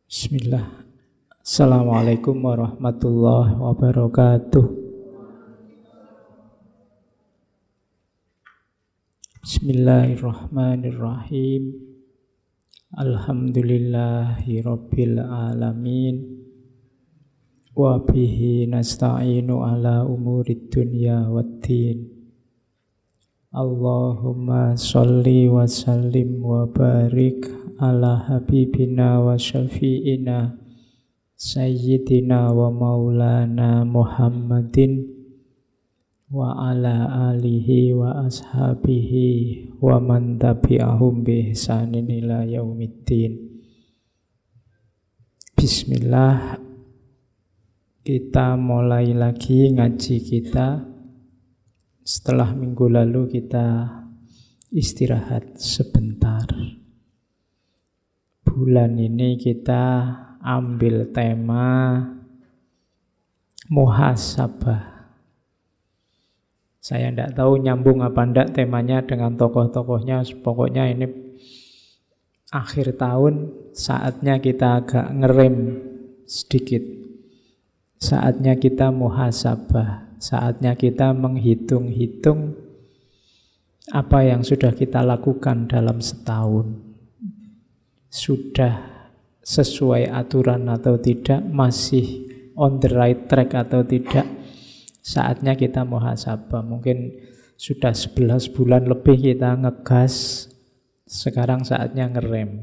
Bismillah. Assalamualaikum warahmatullahi wabarakatuh. Bismillahirrahmanirrahim. Alhamdulillahi rabbil alamin. Wa bihi nasta'inu ala umurid dunya waddin. Allahumma sholli wa sallim wa barik ala habibina wa syafi'ina sayyidina wa maulana Muhammadin wa ala alihi wa ashabihi wa man tabi'ahum bi ihsanin ila yaumiddin. Bismillah, kita mulai lagi ngaji kita. Setelah minggu lalu kita istirahat sebentar. Bulan ini kita ambil tema muhasabah. Saya tidak tahu nyambung apa enggak temanya dengan tokoh-tokohnya. Pokoknya ini akhir tahun, saatnya kita agak ngerem sedikit. Saatnya kita muhasabah. Saatnya kita menghitung-hitung apa yang sudah kita lakukan dalam setahun. Sudah sesuai aturan atau tidak, masih on the right track atau tidak. Saatnya kita muhasabah. Mungkin sudah 11 bulan lebih kita ngegas, sekarang saatnya ngerem.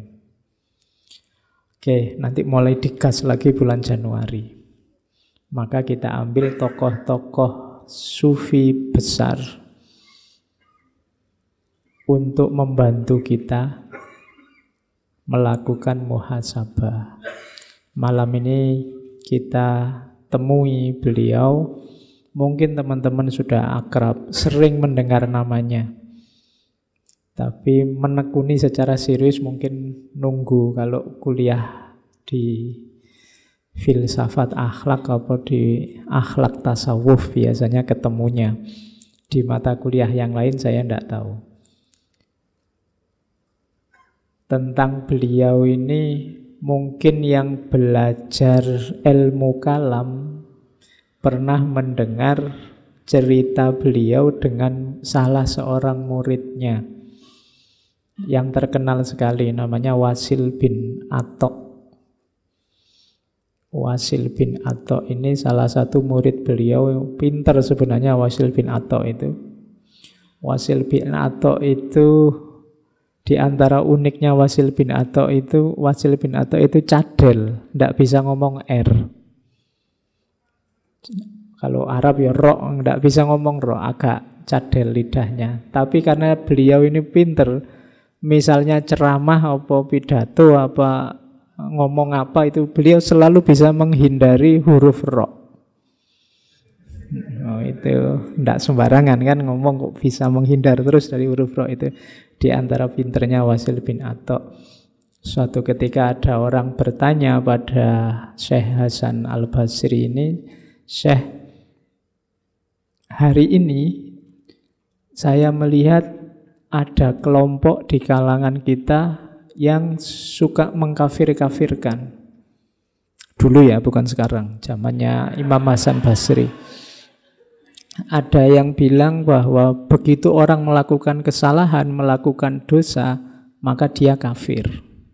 Oke, nanti mulai digas lagi bulan Januari. Maka kita ambil tokoh-tokoh sufi besar untuk membantu kita melakukan muhasabah. Malam ini kita temui beliau. Mungkin teman-teman sudah akrab, sering mendengar namanya. Tapi menekuni secara serius mungkin nunggu kalau kuliah di filsafat akhlak atau di akhlak tasawuf biasanya ketemunya. Di mata kuliah yang lain saya tidak tahu. Tentang beliau ini mungkin yang belajar ilmu kalam pernah mendengar cerita beliau dengan salah seorang muridnya yang terkenal sekali, namanya Wasil bin Atok. Wasil bin Atok ini salah satu murid beliau, pintar sebenarnya Wasil bin Atok itu. Wasil bin Atok itu, di antara uniknya Wasil bin Atok itu cadel, tidak bisa ngomong R. Kalau Arab ya ro, tidak bisa ngomong ro, agak cadel lidahnya. Tapi karena beliau ini pintar, misalnya ceramah apa pidato apa ngomong apa itu, beliau selalu bisa menghindari huruf ro. Oh, itu tidak sembarangan kan ngomong, kok bisa menghindar terus dari huruf ro. Itu di antara pinternya Wasil bin Atok. Suatu ketika ada orang bertanya pada Syekh Hasan Al-Basri ini, Syekh, hari ini saya melihat ada kelompok di kalangan kita yang suka mengkafir-kafirkan. Dulu ya, bukan sekarang, zamannya Imam Hasan Basri. Ada yang bilang bahwa begitu orang melakukan kesalahan, melakukan dosa, maka dia kafir.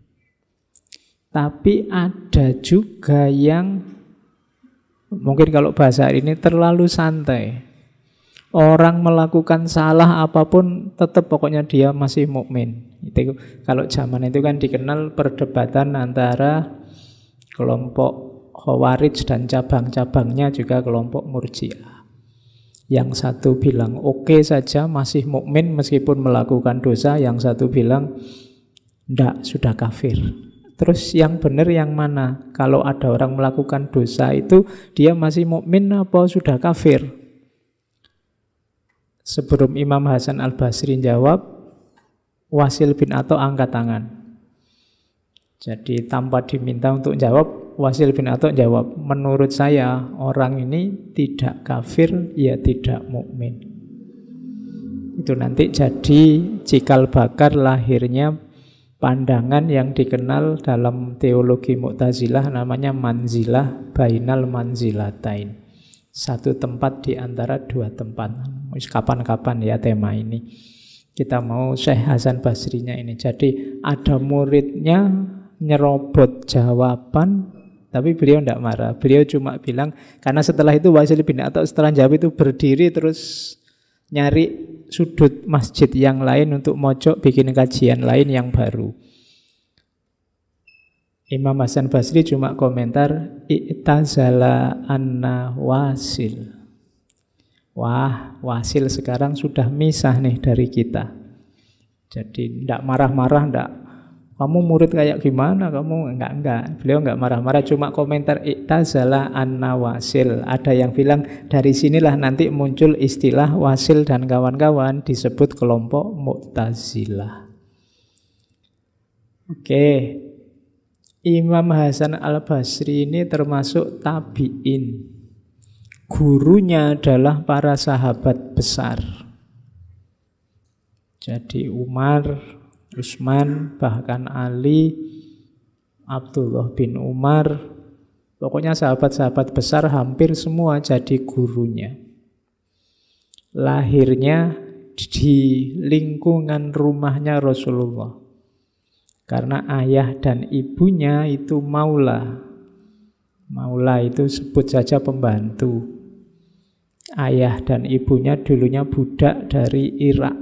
Tapi ada juga yang mungkin kalau bahasa hari ini terlalu santai. Orang melakukan salah apapun tetap pokoknya dia masih mukmin. Itu kalau zaman itu kan dikenal perdebatan antara kelompok Khawarij dan cabang-cabangnya juga kelompok Murji'ah. Yang satu bilang oke saja masih mukmin meskipun melakukan dosa, yang satu bilang ndak, sudah kafir. Terus yang benar yang mana? Kalau ada orang melakukan dosa itu dia masih mukmin apa sudah kafir? Sebelum Imam Hasan Al-Basri jawab, Wasil bin Atok angkat tangan. Jadi tanpa diminta untuk jawab, Wasil bin Atok jawab, menurut saya orang ini tidak kafir, ya tidak mukmin. Itu nanti jadi cikal bakal lahirnya pandangan yang dikenal dalam teologi Mu'tazilah namanya manzilah bainal manzilatain. Satu tempat di antara dua tempat. Kapan-kapan ya tema ini. Kita mau Syekh Hasan Basrinya ini. Jadi ada muridnya nyerobot jawaban, tapi beliau tidak marah. Beliau cuma bilang, karena setelah itu Wasil bin Atha setelah jawab itu berdiri terus nyari sudut masjid yang lain untuk mojok bikin kajian lain yang baru. Imam Hasan Basri cuma komentar, i'tazala anna Wasil. Wah, Wasil sekarang sudah misah nih dari kita. Jadi tidak marah-marah, tidak. Kamu murid kayak gimana? Kamu enggak. Beliau enggak marah-marah, cuma komentar i'tazala anna Wasil. Ada yang bilang dari sinilah nanti muncul istilah Wasil dan kawan-kawan disebut kelompok Mu'tazilah. Oke. Imam Hasan al-Basri ini termasuk tabi'in. Gurunya adalah para sahabat besar. Jadi Umar, Utsman, bahkan Ali, Abdullah bin Umar, pokoknya sahabat-sahabat besar hampir semua jadi gurunya. Lahirnya di lingkungan rumahnya Rasulullah. Karena ayah dan ibunya itu maula. Maula itu sebut saja pembantu. Ayah dan ibunya dulunya budak dari Irak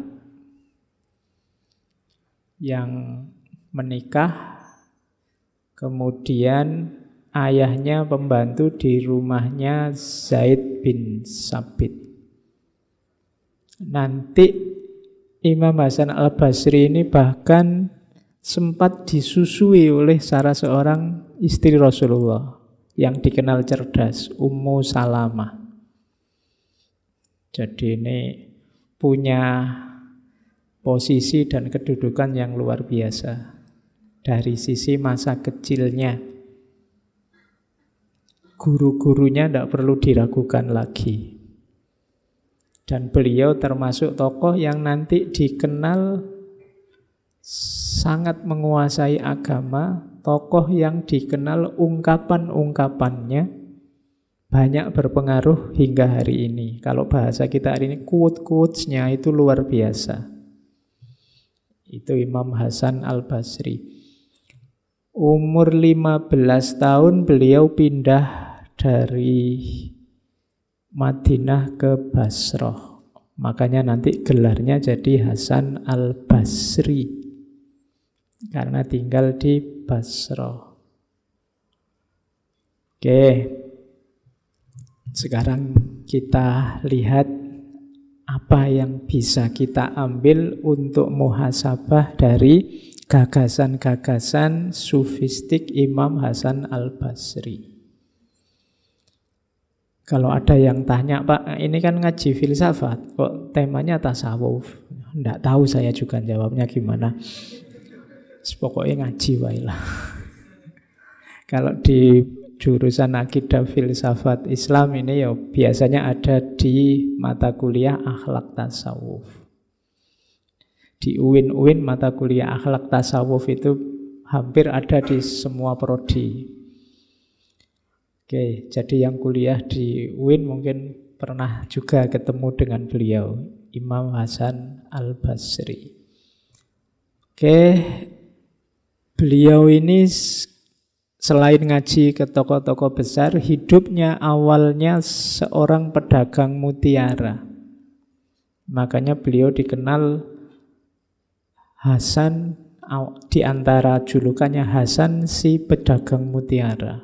yang menikah, kemudian ayahnya pembantu di rumahnya Zaid bin Sabit. Nanti Imam Hasan al-Basri ini bahkan sempat disusui oleh salah seorang istri Rasulullah yang dikenal cerdas, Ummu Salamah. Jadi ini punya posisi dan kedudukan yang luar biasa dari sisi masa kecilnya. Guru-gurunya tidak perlu diragukan lagi. Dan beliau termasuk tokoh yang nanti dikenal sangat menguasai agama, tokoh yang dikenal ungkapan-ungkapannya banyak berpengaruh hingga hari ini. Kalau bahasa kita hari ini, quote-quotesnya itu luar biasa. Itu Imam Hasan al-Basri. Umur 15 tahun beliau pindah dari Madinah ke Basrah. Makanya nanti gelarnya jadi Hasan al-Basri. Karena tinggal di Basrah. Oke. Sekarang kita lihat apa yang bisa kita ambil untuk muhasabah dari gagasan-gagasan sufistik Imam Hasan al-Basri. Kalau ada yang tanya, Pak, ini kan ngaji filsafat, kok temanya tasawuf? Tidak tahu saya juga jawabnya gimana. Pokoknya ngaji wailah. Kalau di jurusan akidah filsafat Islam ini ya biasanya ada di mata kuliah akhlak tasawuf. Di UIN mata kuliah akhlak tasawuf itu hampir ada di semua prodi. Oke, jadi yang kuliah di UIN mungkin pernah juga ketemu dengan beliau, Imam Hasan al-Basri. Oke, beliau ini selain ngaji ke tokoh-tokoh besar, hidupnya awalnya seorang pedagang mutiara. Makanya beliau dikenal Hasan, di antara julukannya Hasan si pedagang mutiara.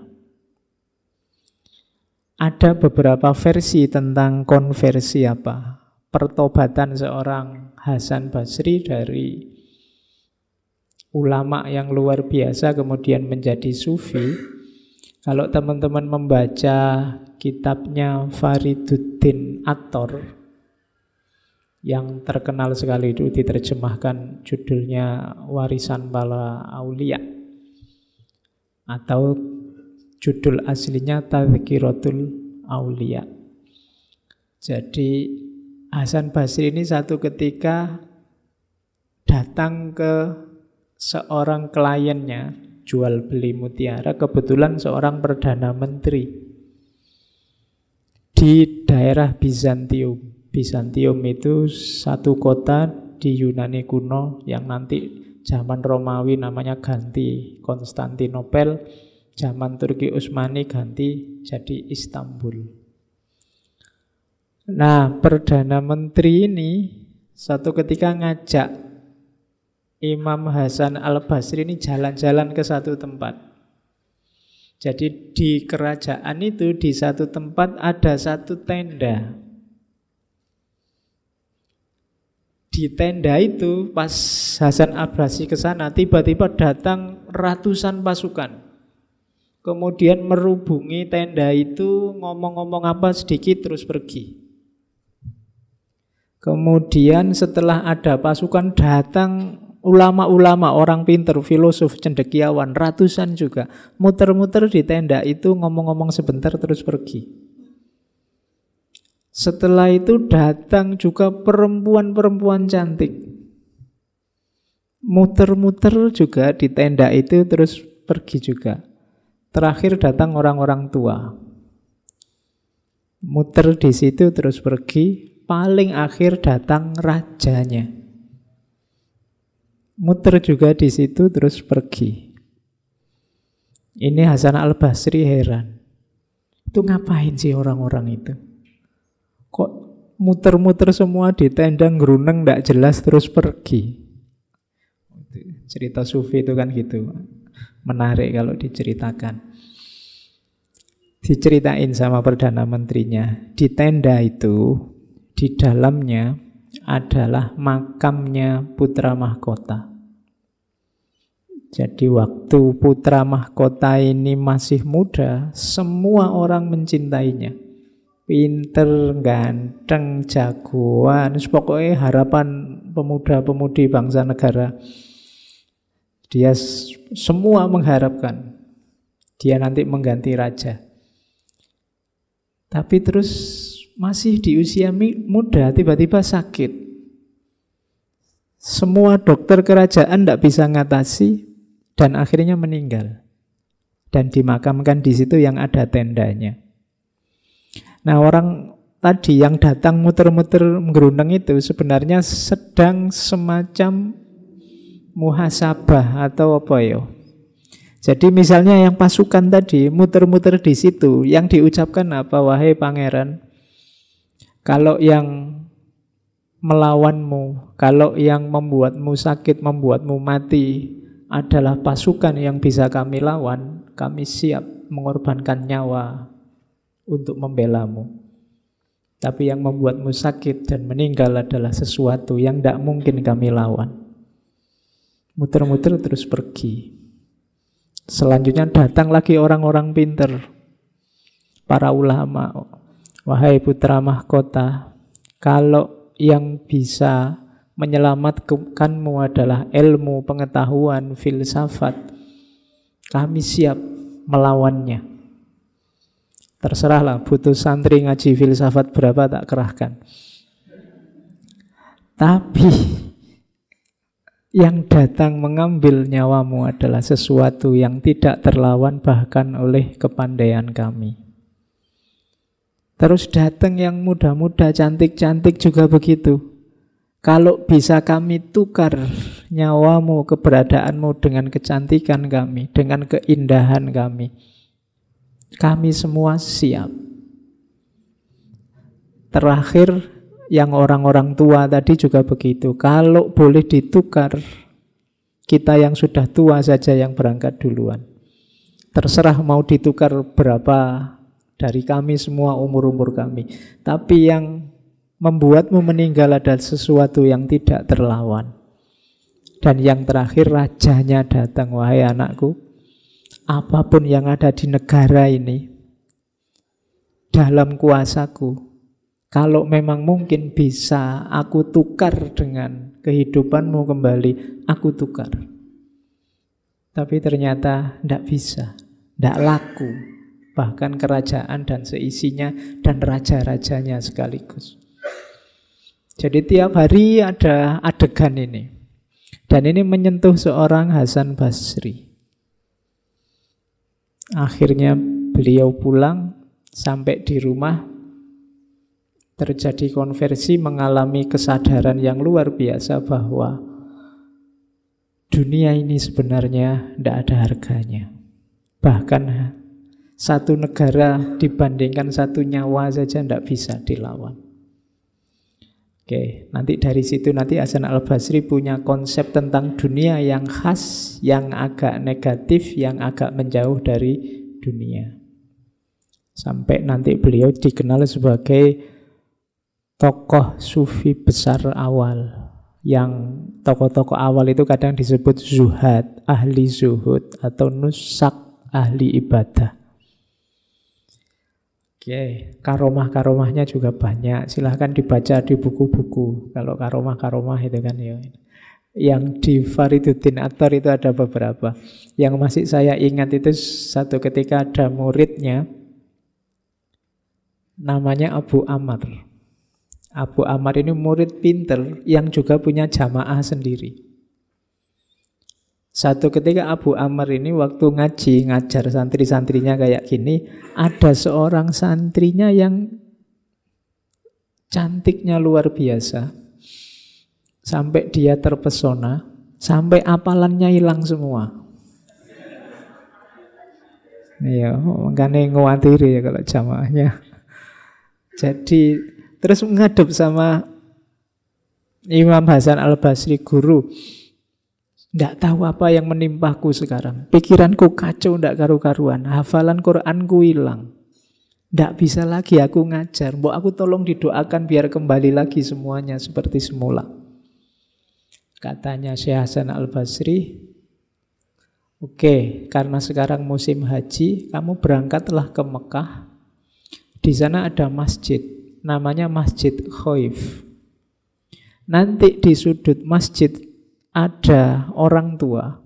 Ada beberapa versi tentang konversi apa? Pertobatan seorang Hasan Basri dari ulama yang luar biasa kemudian menjadi sufi. Kalau teman-teman membaca kitabnya Fariduddin Attor yang terkenal sekali itu diterjemahkan judulnya Warisan Para Aulia atau judul aslinya Tadhkiratul Aulia. Jadi Hasan Basri ini satu ketika datang ke seorang kliennya jual beli mutiara, kebetulan seorang perdana menteri di daerah Bizantium. Bizantium itu satu kota di Yunani kuno yang nanti zaman Romawi namanya ganti Konstantinopel, zaman Turki Utsmani ganti jadi Istanbul. Nah, Perdana Menteri ini satu ketika ngajak Imam Hasan al-Basri ini jalan-jalan ke satu tempat. Jadi di kerajaan itu di satu tempat ada satu tenda. Di tenda itu pas Hasan al-Basri ke sana tiba-tiba datang ratusan pasukan. Kemudian merubungi tenda itu, ngomong-ngomong apa sedikit terus pergi. Kemudian setelah ada pasukan datang ulama-ulama, orang pinter, filosof, cendekiawan, ratusan juga. Muter-muter di tenda itu, ngomong-ngomong sebentar terus pergi. Setelah itu datang juga perempuan-perempuan cantik. Muter-muter juga di tenda itu terus pergi juga. Terakhir datang orang-orang tua. Muter di situ terus pergi. Paling akhir datang rajanya. Muter juga di situ terus pergi. Ini Hasan al-Basri heran. Itu ngapain sih orang-orang itu? Kok muter-muter semua di tenda ngeruneng nggak jelas terus pergi? Cerita sufi itu kan gitu. Menarik kalau diceritakan. Diceritain sama Perdana Menterinya. Di tenda itu, di dalamnya adalah makamnya putra mahkota. Jadi waktu putra mahkota ini masih muda, semua orang mencintainya. Pinter, ganteng, jagoan, pokoknya harapan pemuda-pemudi bangsa negara. Dia semua mengharapkan dia nanti mengganti raja. Tapi terus masih di usia muda, tiba-tiba sakit. Semua dokter kerajaan tidak bisa ngatasi dan akhirnya meninggal. Dan dimakamkan di situ yang ada tendanya. Nah, orang tadi yang datang muter-muter menggerundeng itu sebenarnya sedang semacam muhasabah atau apa ya? Jadi misalnya yang pasukan tadi muter-muter di situ, yang diucapkan apa? Wahai pangeran, kalau yang melawanmu, kalau yang membuatmu sakit, membuatmu mati adalah pasukan yang bisa kami lawan, kami siap mengorbankan nyawa untuk membelamu. Tapi yang membuatmu sakit dan meninggal adalah sesuatu yang tidak mungkin kami lawan. Muter-muter terus pergi. Selanjutnya datang lagi orang-orang pinter, para ulama. Wahai putra mahkota, kalau yang bisa menyelamatkanmu adalah ilmu, pengetahuan, filsafat, kami siap melawannya. Terserahlah, butuh santri ngaji filsafat berapa tak kerahkan. Tapi yang datang mengambil nyawamu adalah sesuatu yang tidak terlawan bahkan oleh kepandaian kami. Terus datang yang muda-muda, cantik-cantik juga begitu. Kalau bisa kami tukar nyawamu, keberadaanmu dengan kecantikan kami, dengan keindahan kami semua siap. Terakhir, yang orang-orang tua tadi juga begitu. Kalau boleh ditukar, kita yang sudah tua saja yang berangkat duluan. Terserah mau ditukar berapa dari kami semua, umur-umur kami. Tapi yang membuatmu meninggal adalah sesuatu yang tidak terlawan. Dan yang terakhir, rajanya datang. Wahai anakku, apapun yang ada di negara ini dalam kuasaku, kalau memang mungkin bisa aku tukar dengan kehidupanmu kembali, aku tukar. Tapi ternyata tidak bisa, tidak laku. Bahkan kerajaan dan seisinya dan raja-rajanya sekaligus. Jadi tiap hari ada adegan ini. Dan ini menyentuh seorang Hasan Basri. Akhirnya beliau pulang, sampai di rumah terjadi konversi, mengalami kesadaran yang luar biasa bahwa dunia ini sebenarnya tidak ada harganya. Bahkan satu negara dibandingkan satu nyawa saja tidak bisa dilawan. Oke, nanti dari situ nanti Hasan al-Basri punya konsep tentang dunia yang khas, yang agak negatif, yang agak menjauh dari dunia. Sampai nanti beliau dikenal sebagai tokoh sufi besar awal. Yang tokoh-tokoh awal itu kadang disebut zuhad, ahli zuhud, atau nusak, ahli ibadah. Oke, karomah-karomahnya juga banyak. Silahkan dibaca di buku-buku. Kalau karomah-karomah itu kan ya. Yang di Fariduddin Attar itu ada beberapa. Yang masih saya ingat itu satu ketika ada muridnya, namanya Abu Amr. Abu Amr ini murid pinter yang juga punya jamaah sendiri. Satu ketika Abu Amr ini waktu ngaji, ngajar santri-santrinya kayak gini, ada seorang santrinya yang cantiknya luar biasa. Sampai dia terpesona, sampai apalannya hilang semua. Iya, makanya ngawatiri ya kalau jamaahnya. Jadi terus menghadap sama Imam Hasan al-Basri, guru, tidak tahu apa yang menimpaku sekarang. Pikiranku kacau, tidak karu-karuan. Hafalan Quranku hilang. Tidak bisa lagi aku ngajar. Mbok aku tolong didoakan biar kembali lagi semuanya seperti semula. Katanya Syekh Hasan al-Basri, oke, karena sekarang musim haji, kamu berangkatlah ke Mekah. Di sana ada masjid, namanya Masjid Khaif. Nanti di sudut masjid ada orang tua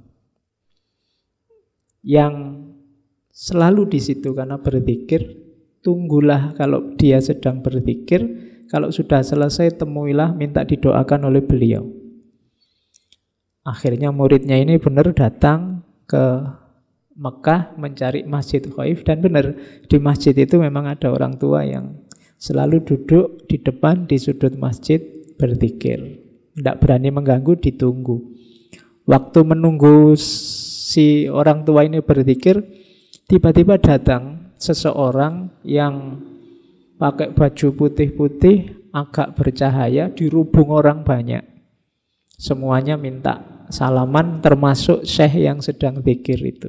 yang selalu di situ karena berzikir. Tunggulah kalau dia sedang berzikir, kalau sudah selesai temuilah, minta didoakan oleh beliau. Akhirnya muridnya ini benar datang ke Mekah mencari Masjid Khaif, dan benar di masjid itu memang ada orang tua yang selalu duduk di depan di sudut masjid berzikir. Tidak berani mengganggu, ditunggu. Waktu menunggu si orang tua ini berzikir, tiba-tiba datang seseorang yang pakai baju putih-putih, agak bercahaya, dirubung orang banyak. Semuanya minta salaman, termasuk syekh yang sedang zikir itu.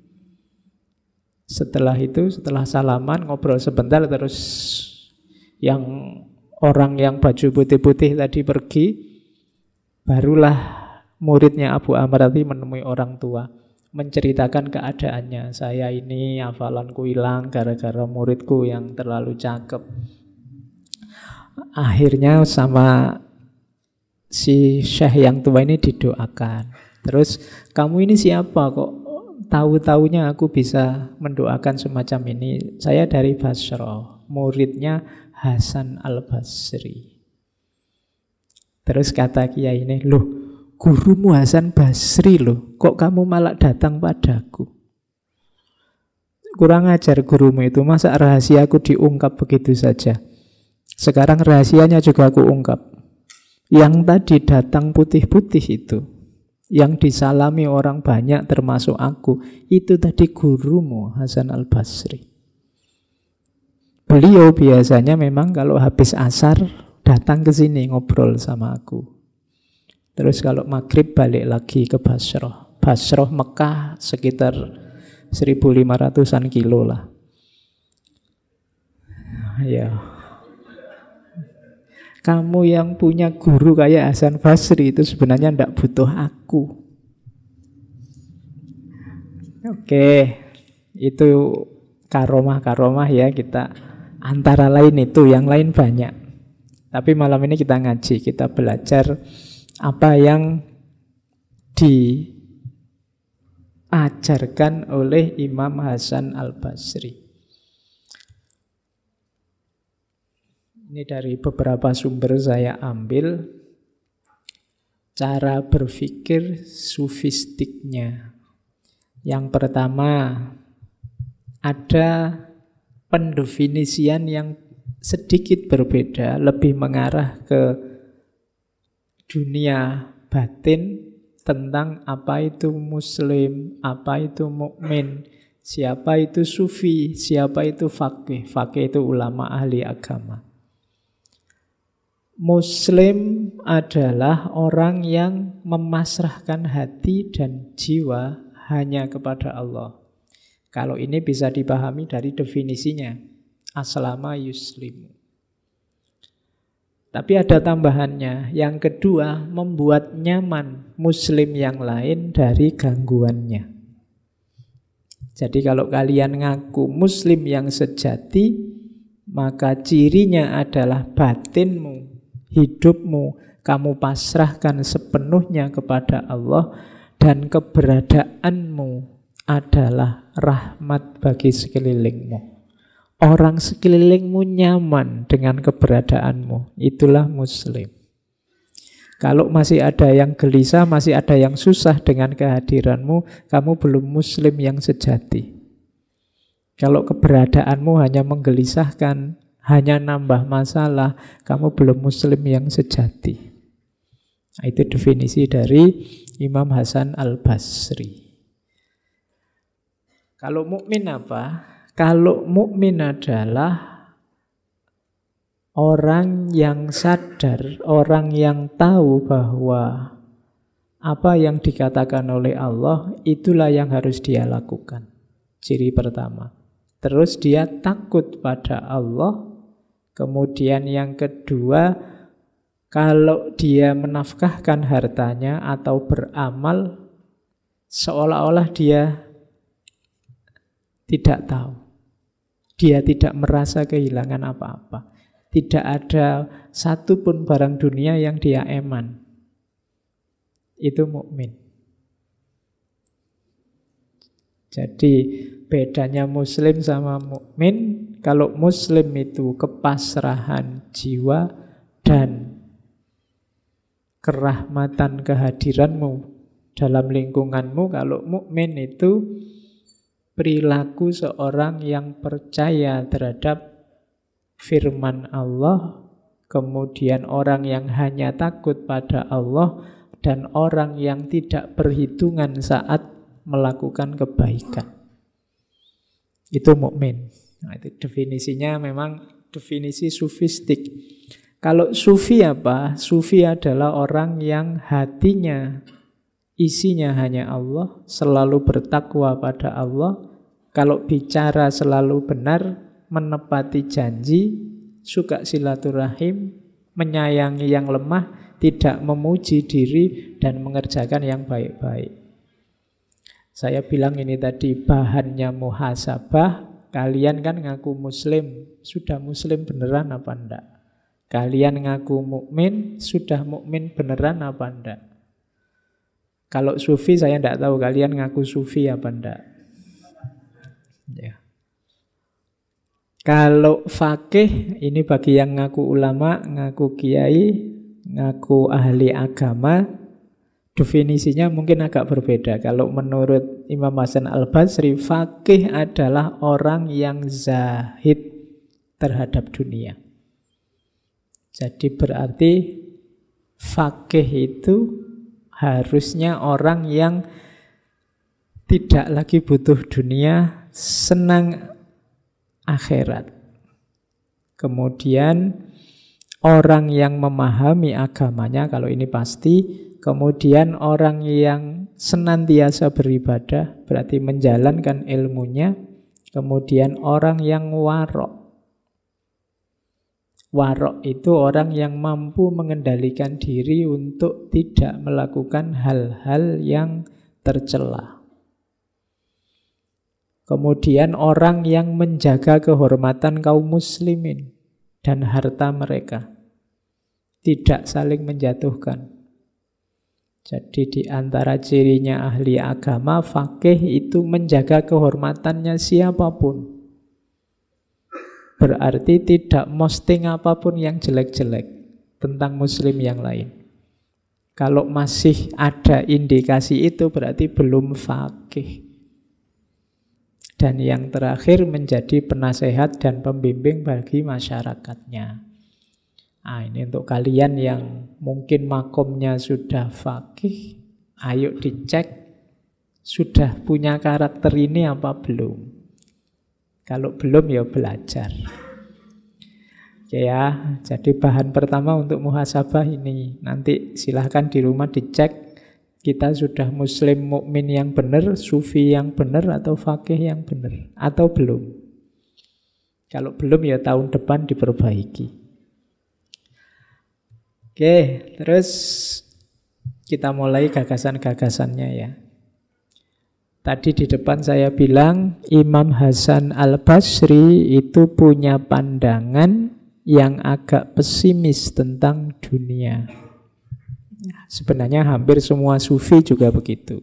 Setelah itu, setelah salaman, ngobrol sebentar, terus yang orang yang baju putih-putih tadi pergi. Barulah muridnya Abu Amr tadi menemui orang tua, menceritakan keadaannya. Saya ini hafalanku hilang gara-gara muridku yang terlalu cakep. Akhirnya sama si syekh yang tua ini didoakan. Terus, kamu ini siapa kok tahu-taunya aku bisa mendoakan semacam ini? Saya dari Basrah, muridnya Hasan al-Basri. Terus kata kiai ini, loh, gurumu Hasan Basri loh, kok kamu malah datang padaku? Kurang ajar gurumu itu, masa rahasiaku diungkap begitu saja? Sekarang rahasianya juga aku ungkap. Yang tadi datang putih-putih itu, yang disalami orang banyak termasuk aku, itu tadi gurumu Hasan al-Basri. Beliau biasanya memang kalau habis asar datang ke sini ngobrol sama aku. Terus kalau maghrib balik lagi ke Basrah. Basrah Mekah sekitar 1.500-an kilo lah. Ya. Kamu yang punya guru kayak Hasan Basri itu sebenarnya tidak butuh aku. Oke, itu karomah-karomah ya, kita antara lain itu, yang lain banyak. Tapi malam ini kita ngaji, kita belajar apa yang diajarkan oleh Imam Hasan al-Basri. Ini dari beberapa sumber saya ambil. cara berpikir sufistiknya. Yang pertama, ada pendefinisian yang sedikit berbeda, lebih mengarah ke dunia batin tentang apa itu muslim, apa itu mukmin, siapa itu sufi, siapa itu faqih. Faqih itu ulama ahli agama. Muslim adalah orang yang memasrahkan hati dan jiwa hanya kepada Allah. Kalau ini bisa dipahami dari definisinya, aslama yuslimu. Tapi ada tambahannya. Yang kedua, membuat nyaman muslim yang lain dari gangguannya. Jadi kalau kalian ngaku muslim yang sejati, maka cirinya adalah batinmu, hidupmu, kamu pasrahkan sepenuhnya kepada Allah, dan keberadaanmu adalah rahmat bagi sekelilingmu. Orang sekelilingmu nyaman dengan keberadaanmu, itulah muslim. Kalau masih ada yang gelisah, masih ada yang susah dengan kehadiranmu, kamu belum muslim yang sejati. Kalau keberadaanmu hanya menggelisahkan, hanya nambah masalah, kamu belum muslim yang sejati. Nah, itu definisi dari Imam Hasan Al-Basri. Kalau mukmin apa? Kalau mukmin adalah orang yang sadar, orang yang tahu bahwa apa yang dikatakan oleh Allah itulah yang harus dia lakukan. Ciri pertama. Terus dia takut pada Allah. Kemudian yang kedua, kalau dia menafkahkan hartanya atau beramal, seolah-olah dia tidak tahu. Dia tidak merasa kehilangan apa-apa. Tidak ada satupun barang dunia yang dia eman. Itu mukmin. Jadi bedanya muslim sama mukmin, kalau muslim itu kepasrahan jiwa dan kerahmatan kehadiranmu dalam lingkunganmu. Kalau mukmin itu perilaku seorang yang percaya terhadap firman Allah, kemudian orang yang hanya takut pada Allah, dan orang yang tidak perhitungan saat melakukan kebaikan. Itu mukmin. Nah, itu definisinya memang definisi sufistik. Kalau sufi apa? Sufi adalah orang yang hatinya isinya hanya Allah, selalu bertakwa pada Allah. Kalau bicara selalu benar, menepati janji, suka silaturahim, menyayangi yang lemah, tidak memuji diri, dan mengerjakan yang baik-baik. Saya bilang ini tadi bahannya muhasabah. Kalian kan ngaku muslim, sudah muslim beneran apa enggak? Kalian ngaku mukmin, sudah mukmin beneran apa enggak? Kalau sufi saya enggak tahu, kalian ngaku sufi apa enggak? Ya. Kalau fakih, ini bagi yang ngaku ulama, ngaku kiai, ngaku ahli agama, definisinya mungkin agak berbeda. Kalau menurut Imam Hasan Al-Basri, faqih adalah orang yang zahid terhadap dunia. Jadi berarti faqih itu harusnya orang yang tidak lagi butuh dunia, senang akhirat. Kemudian orang yang memahami agamanya, kalau ini pasti. Kemudian orang yang senantiasa beribadah, berarti menjalankan ilmunya. Kemudian orang yang warok. Warok itu orang yang mampu mengendalikan diri untuk tidak melakukan hal-hal yang tercela. Kemudian orang yang menjaga kehormatan kaum muslimin dan harta mereka, tidak saling menjatuhkan. Jadi di antara cirinya ahli agama, faqih itu menjaga kehormatannya siapapun. Berarti tidak posting apapun yang jelek-jelek tentang muslim yang lain. Kalau masih ada indikasi itu berarti belum faqih. Dan yang terakhir menjadi penasehat dan pembimbing bagi masyarakatnya. Nah, ini untuk kalian yang mungkin makomnya sudah faqih, ayo dicek sudah punya karakter ini apa belum. Kalau belum ya belajar. Oke ya, jadi bahan pertama untuk muhasabah ini. Nanti silahkan di rumah dicek. Kita sudah muslim mukmin yang benar, sufi yang benar, atau fakih yang benar, atau belum. Kalau belum ya tahun depan diperbaiki. Oke, terus kita mulai gagasan-gagasannya ya. Tadi di depan saya bilang Imam Hasan Al-Basri itu punya pandangan yang agak pesimis tentang dunia. Sebenarnya hampir semua sufi juga begitu.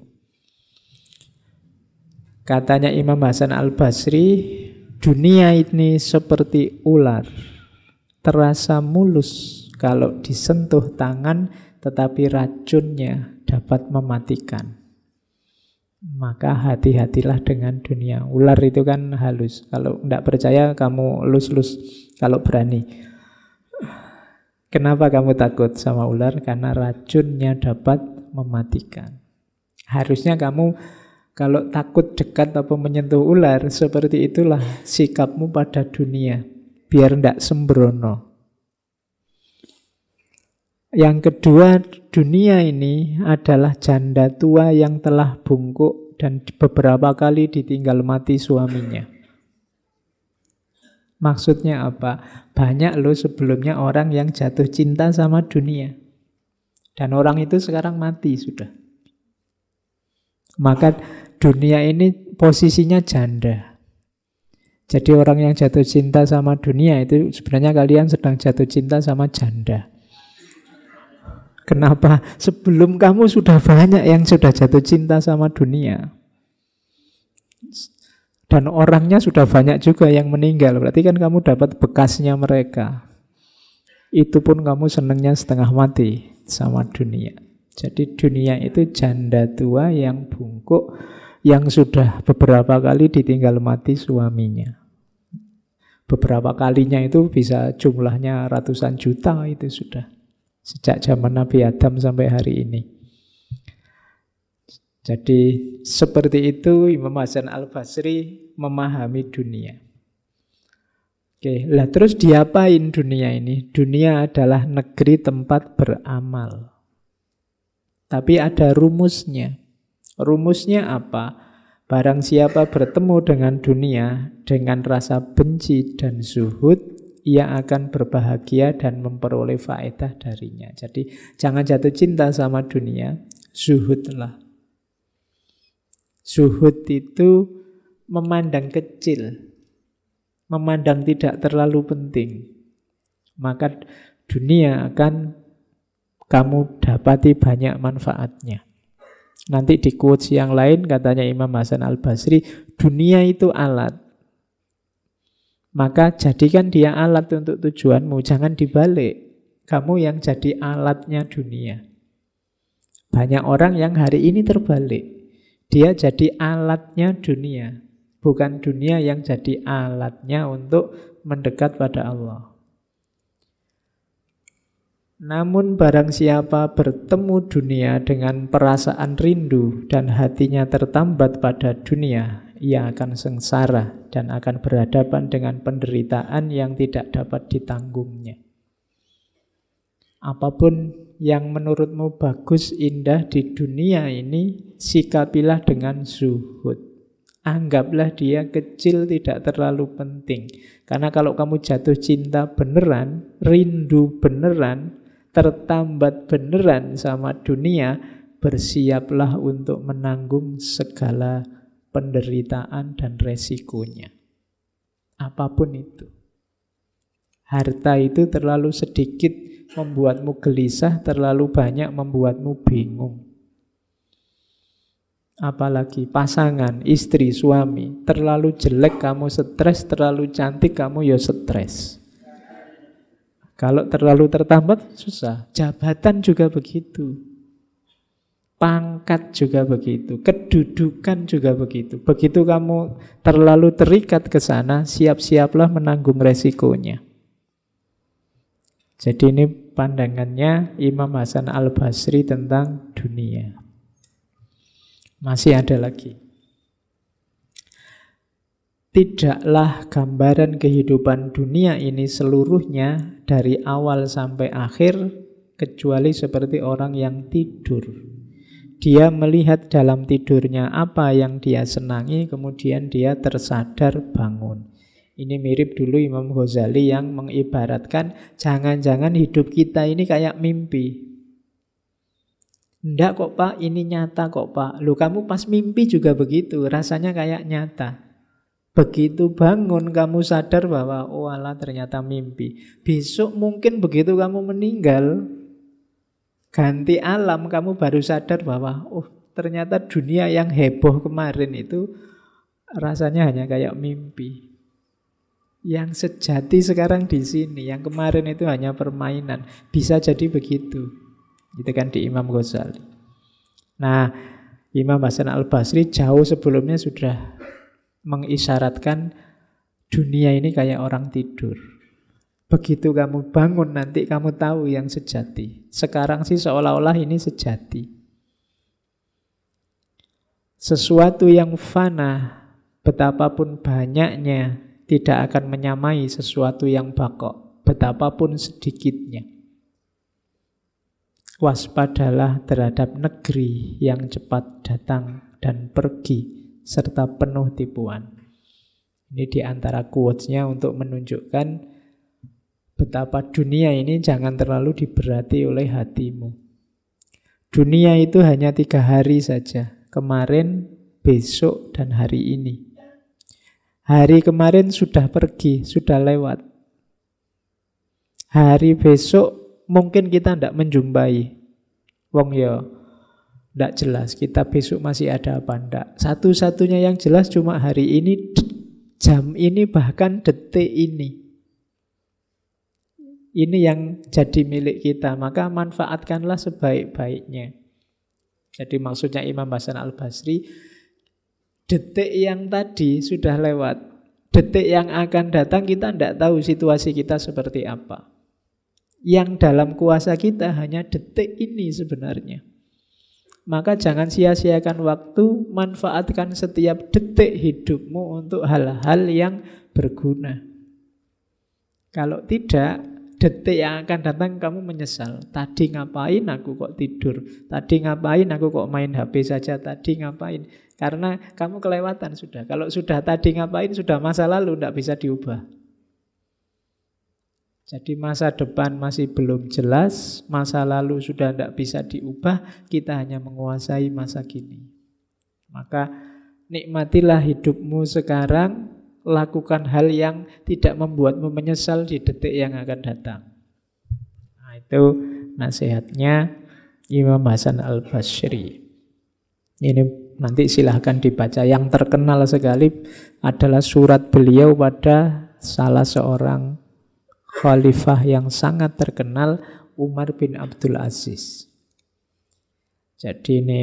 Katanya Imam Hasan Al-Basri, dunia ini seperti ular, terasa mulus kalau disentuh tangan, tetapi racunnya dapat mematikan. Maka hati-hatilah dengan dunia. Ular itu kan halus. Kalau tidak percaya kamu lus-lus kalau berani. Kenapa kamu takut sama ular? Karena racunnya dapat mematikan. Harusnya kamu kalau takut dekat atau menyentuh ular, seperti itulah sikapmu pada dunia. Biar tidak sembrono. Yang kedua, dunia ini adalah janda tua yang telah bungkuk dan beberapa kali ditinggal mati suaminya. Maksudnya apa? Banyak loh sebelumnya orang yang jatuh cinta sama dunia. Dan orang itu sekarang mati sudah. Maka dunia ini posisinya janda. Jadi orang yang jatuh cinta sama dunia itu sebenarnya kalian sedang jatuh cinta sama janda. Kenapa? Sebelum kamu sudah banyak yang sudah jatuh cinta sama dunia. Dan orangnya sudah banyak juga yang meninggal. Berarti kan kamu dapat bekasnya mereka. Itu pun kamu senangnya setengah mati sama dunia. Jadi dunia itu janda tua yang bungkuk, yang sudah beberapa kali ditinggal mati suaminya. Beberapa kalinya itu bisa jumlahnya ratusan juta itu sudah. Sejak zaman Nabi Adam sampai hari ini. Jadi seperti itu Imam Hasan Al-Basri memahami dunia. Oke, lah terus diapain dunia ini? Dunia adalah negeri tempat beramal. Tapi ada rumusnya. Rumusnya apa? Barang siapa bertemu dengan dunia dengan rasa benci dan zuhud, ia akan berbahagia dan memperoleh faedah darinya. Jadi jangan jatuh cinta sama dunia, zuhudlah. Zuhud itu memandang kecil, memandang tidak terlalu penting. Maka dunia akan kamu dapati banyak manfaatnya. Nanti di quotes yang lain katanya Imam Hasan Al-Basri, dunia itu alat. Maka jadikan dia alat untuk tujuanmu, jangan dibalik. Kamu yang jadi alatnya dunia. Banyak orang yang hari ini terbalik. Dia jadi alatnya dunia, bukan dunia yang jadi alatnya untuk mendekat pada Allah. Namun barang siapa bertemu dunia dengan perasaan rindu dan hatinya tertambat pada dunia, ia akan sengsara dan akan berhadapan dengan penderitaan yang tidak dapat ditanggungnya. Apapun yang menurutmu bagus, indah di dunia ini, sikapilah dengan zuhud. Anggaplah dia kecil, tidak terlalu penting. Karena kalau kamu jatuh cinta beneran, rindu beneran, tertambat beneran sama dunia, bersiaplah untuk menanggung segala penderitaan dan resikonya. Apapun itu. Harta itu terlalu sedikit membuatmu gelisah, terlalu banyak membuatmu bingung. Apalagi pasangan, istri, suami, terlalu jelek kamu stres, terlalu cantik kamu ya stres. Kalau terlalu tertambat susah. Jabatan juga begitu. pangkat juga begitu, kedudukan juga begitu. Begitu kamu terlalu terikat ke sana, siap-siaplah menanggung resikonya. Jadi ini pandangannya Imam Hasan Al-Basri tentang dunia. Masih ada lagi. Tidaklah gambaran kehidupan dunia ini seluruhnya dari awal sampai akhir kecuali seperti orang yang tidur. Dia melihat dalam tidurnya apa yang dia senangi, kemudian dia tersadar bangun. Ini mirip dulu Imam Ghazali yang mengibaratkan jangan-jangan hidup kita ini kayak mimpi. Enggak kok Pak, ini nyata kok Pak. Loh kamu pas mimpi juga begitu, rasanya kayak nyata. Begitu bangun kamu sadar bahwa oh alah ternyata mimpi. Besok mungkin begitu kamu meninggal, ganti alam, kamu baru sadar bahwa oh ternyata dunia yang heboh kemarin itu rasanya hanya kayak mimpi. Yang sejati sekarang di sini, yang kemarin itu hanya permainan. Bisa jadi begitu. Itu kan di Imam Ghazali. Nah, Imam Hasan Al-Basri jauh sebelumnya sudah mengisyaratkan dunia ini kayak orang tidur. Begitu kamu bangun nanti kamu tahu yang sejati. Sekarang sih seolah-olah ini sejati. Sesuatu yang fana, betapapun banyaknya, tidak akan menyamai sesuatu yang baqo, betapapun sedikitnya. Waspadalah terhadap negeri yang cepat datang dan pergi, serta penuh tipuan. Ini di antara quotes-nya untuk menunjukkan betapa dunia ini jangan terlalu diberati oleh hatimu. Dunia itu hanya 3 hari saja. Kemarin, besok, dan hari ini. Hari kemarin sudah pergi, sudah lewat. Hari besok mungkin kita tidak menjumpai. Wong ya tidak jelas kita besok masih ada apa enggak. Satu-satunya yang jelas cuma hari ini, jam ini, bahkan detik ini. Ini yang jadi milik kita, maka manfaatkanlah sebaik-baiknya. Jadi maksudnya Imam Hasan Al-Basri, detik yang tadi sudah lewat. Detik yang akan datang kita tidak tahu situasi kita seperti apa. Yang dalam kuasa kita hanya detik ini sebenarnya. Maka jangan sia-siakan waktu, manfaatkan setiap detik hidupmu untuk hal-hal yang berguna. Kalau tidak, detik yang akan datang kamu menyesal. Tadi ngapain aku kok tidur? Tadi ngapain aku kok main HP saja? Tadi ngapain? Karena kamu kelewatan sudah. Kalau sudah tadi ngapain, sudah masa lalu, tidak bisa diubah. Jadi masa depan masih belum jelas, masa lalu sudah tidak bisa diubah, kita hanya menguasai masa kini. Maka nikmatilah hidupmu sekarang, lakukan hal yang tidak membuatmu menyesal di detik yang akan datang. Nah, itu nasihatnya Imam Hasan Al-Basri. Ini nanti silahkan dibaca. Yang terkenal sekali adalah surat beliau pada salah seorang khalifah yang sangat terkenal, Umar bin Abdul Aziz. Jadi ini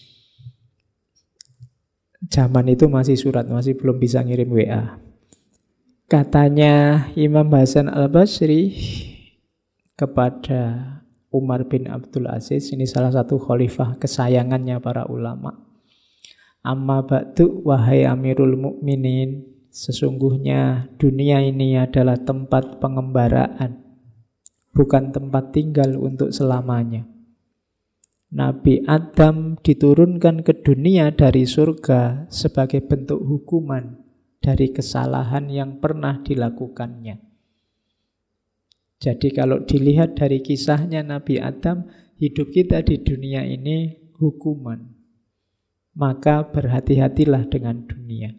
zaman itu masih surat, masih belum bisa ngirim WA. Katanya Imam Hasan Al-Basri kepada Umar bin Abdul Aziz, ini salah satu khalifah kesayangannya para ulama. Amma ba'du wahai Amirul Mukminin, sesungguhnya dunia ini adalah tempat pengembaraan, bukan tempat tinggal untuk selamanya. Nabi Adam diturunkan ke dunia dari surga sebagai bentuk hukuman dari kesalahan yang pernah dilakukannya. Jadi kalau dilihat dari kisahnya Nabi Adam, hidup kita di dunia ini hukuman. Maka berhati-hatilah dengan dunia.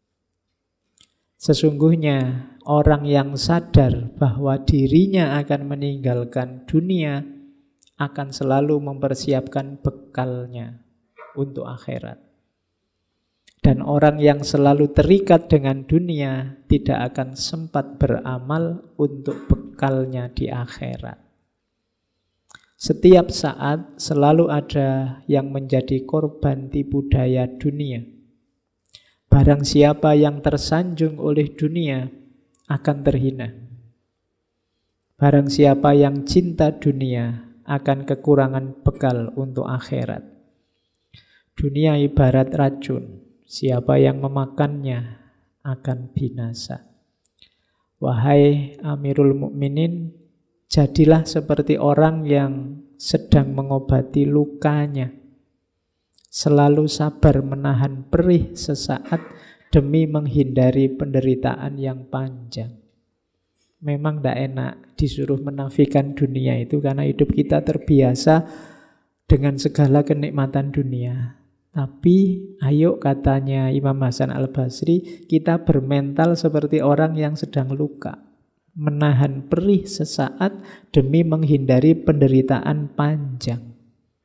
Sesungguhnya orang yang sadar bahwa dirinya akan meninggalkan dunia akan selalu mempersiapkan bekalnya untuk akhirat. Dan orang yang selalu terikat dengan dunia tidak akan sempat beramal untuk bekalnya di akhirat. Setiap saat selalu ada yang menjadi korban tipu daya dunia. Barang siapa yang tersanjung oleh dunia akan terhina. Barang siapa yang cinta dunia akan kekurangan bekal untuk akhirat. Dunia ibarat racun, siapa yang memakannya akan binasa. Wahai Amirul Mukminin, jadilah seperti orang yang sedang mengobati lukanya. Selalu sabar menahan perih sesaat demi menghindari penderitaan yang panjang. Memang tidak enak disuruh menafikan dunia itu karena hidup kita terbiasa dengan segala kenikmatan dunia. Tapi ayo, katanya Imam Hasan Al-Basri, kita bermental seperti orang yang sedang luka. Menahan perih sesaat demi menghindari penderitaan panjang.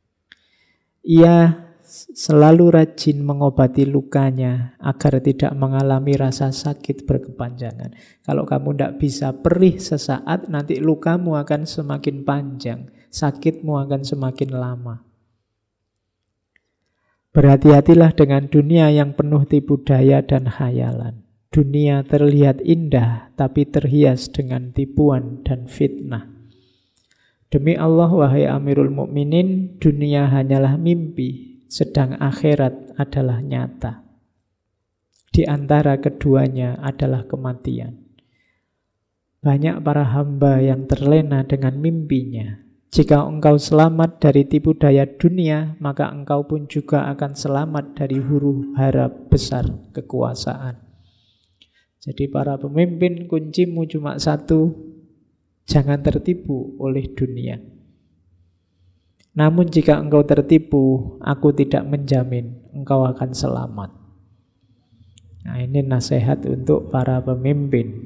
Ia selalu rajin mengobati lukanya agar tidak mengalami rasa sakit berkepanjangan. Kalau kamu tidak bisa perih sesaat, nanti lukamu akan semakin panjang, sakitmu akan semakin lama. Berhati-hatilah dengan dunia yang penuh tipu daya dan khayalan. Dunia terlihat indah, tapi terhias dengan tipuan dan fitnah. Demi Allah, wahai Amirul Mukminin, dunia hanyalah mimpi, sedang akhirat adalah nyata. Di antara keduanya adalah kematian. Banyak para hamba yang terlena dengan mimpinya. Jika engkau selamat dari tipu daya dunia, maka engkau pun juga akan selamat dari huru hara besar kekuasaan. Jadi para pemimpin, kuncimu cuma satu, jangan tertipu oleh dunia. Namun jika engkau tertipu, aku tidak menjamin engkau akan selamat. Nah, ini nasihat untuk para pemimpin.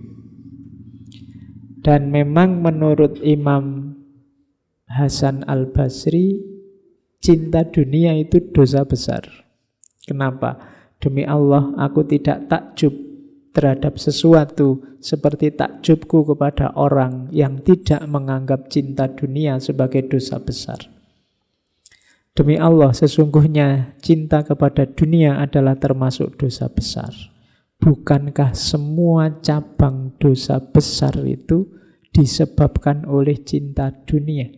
Dan memang menurut Imam Hasan Al-Basri, cinta dunia itu dosa besar. Kenapa? Demi Allah, aku tidak takjub terhadap sesuatu seperti takjubku kepada orang yang tidak menganggap cinta dunia sebagai dosa besar. Demi Allah, sesungguhnya cinta kepada dunia adalah termasuk dosa besar. Bukankah semua cabang dosa besar itu disebabkan oleh cinta dunia?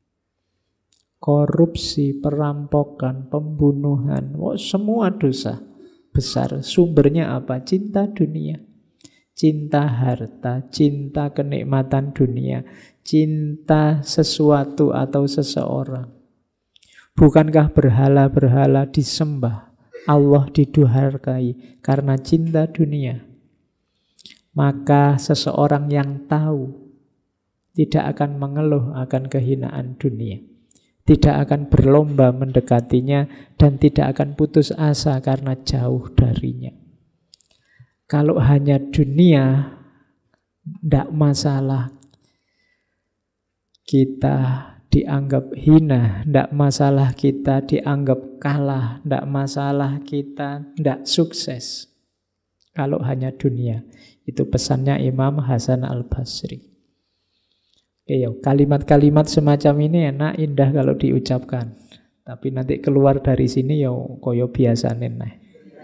Korupsi, perampokan, pembunuhan, semua dosa besar. Sumbernya apa? Cinta dunia. Cinta harta, cinta kenikmatan dunia, cinta sesuatu atau seseorang. Bukankah berhala-berhala disembah, Allah diduharkai karena cinta dunia? Maka seseorang yang tahu tidak akan mengeluh akan kehinaan dunia, tidak akan berlomba mendekatinya, dan tidak akan putus asa karena jauh darinya. Kalau hanya dunia, tidak masalah kita dianggap hina, tidak masalah kita dianggap kalah, tidak masalah kita tidak sukses. Kalau hanya dunia. Itu pesannya Imam Hasan Al-Basri. Kalimat-kalimat semacam ini enak, indah kalau diucapkan. Tapi nanti keluar dari sini koyo biasa nih.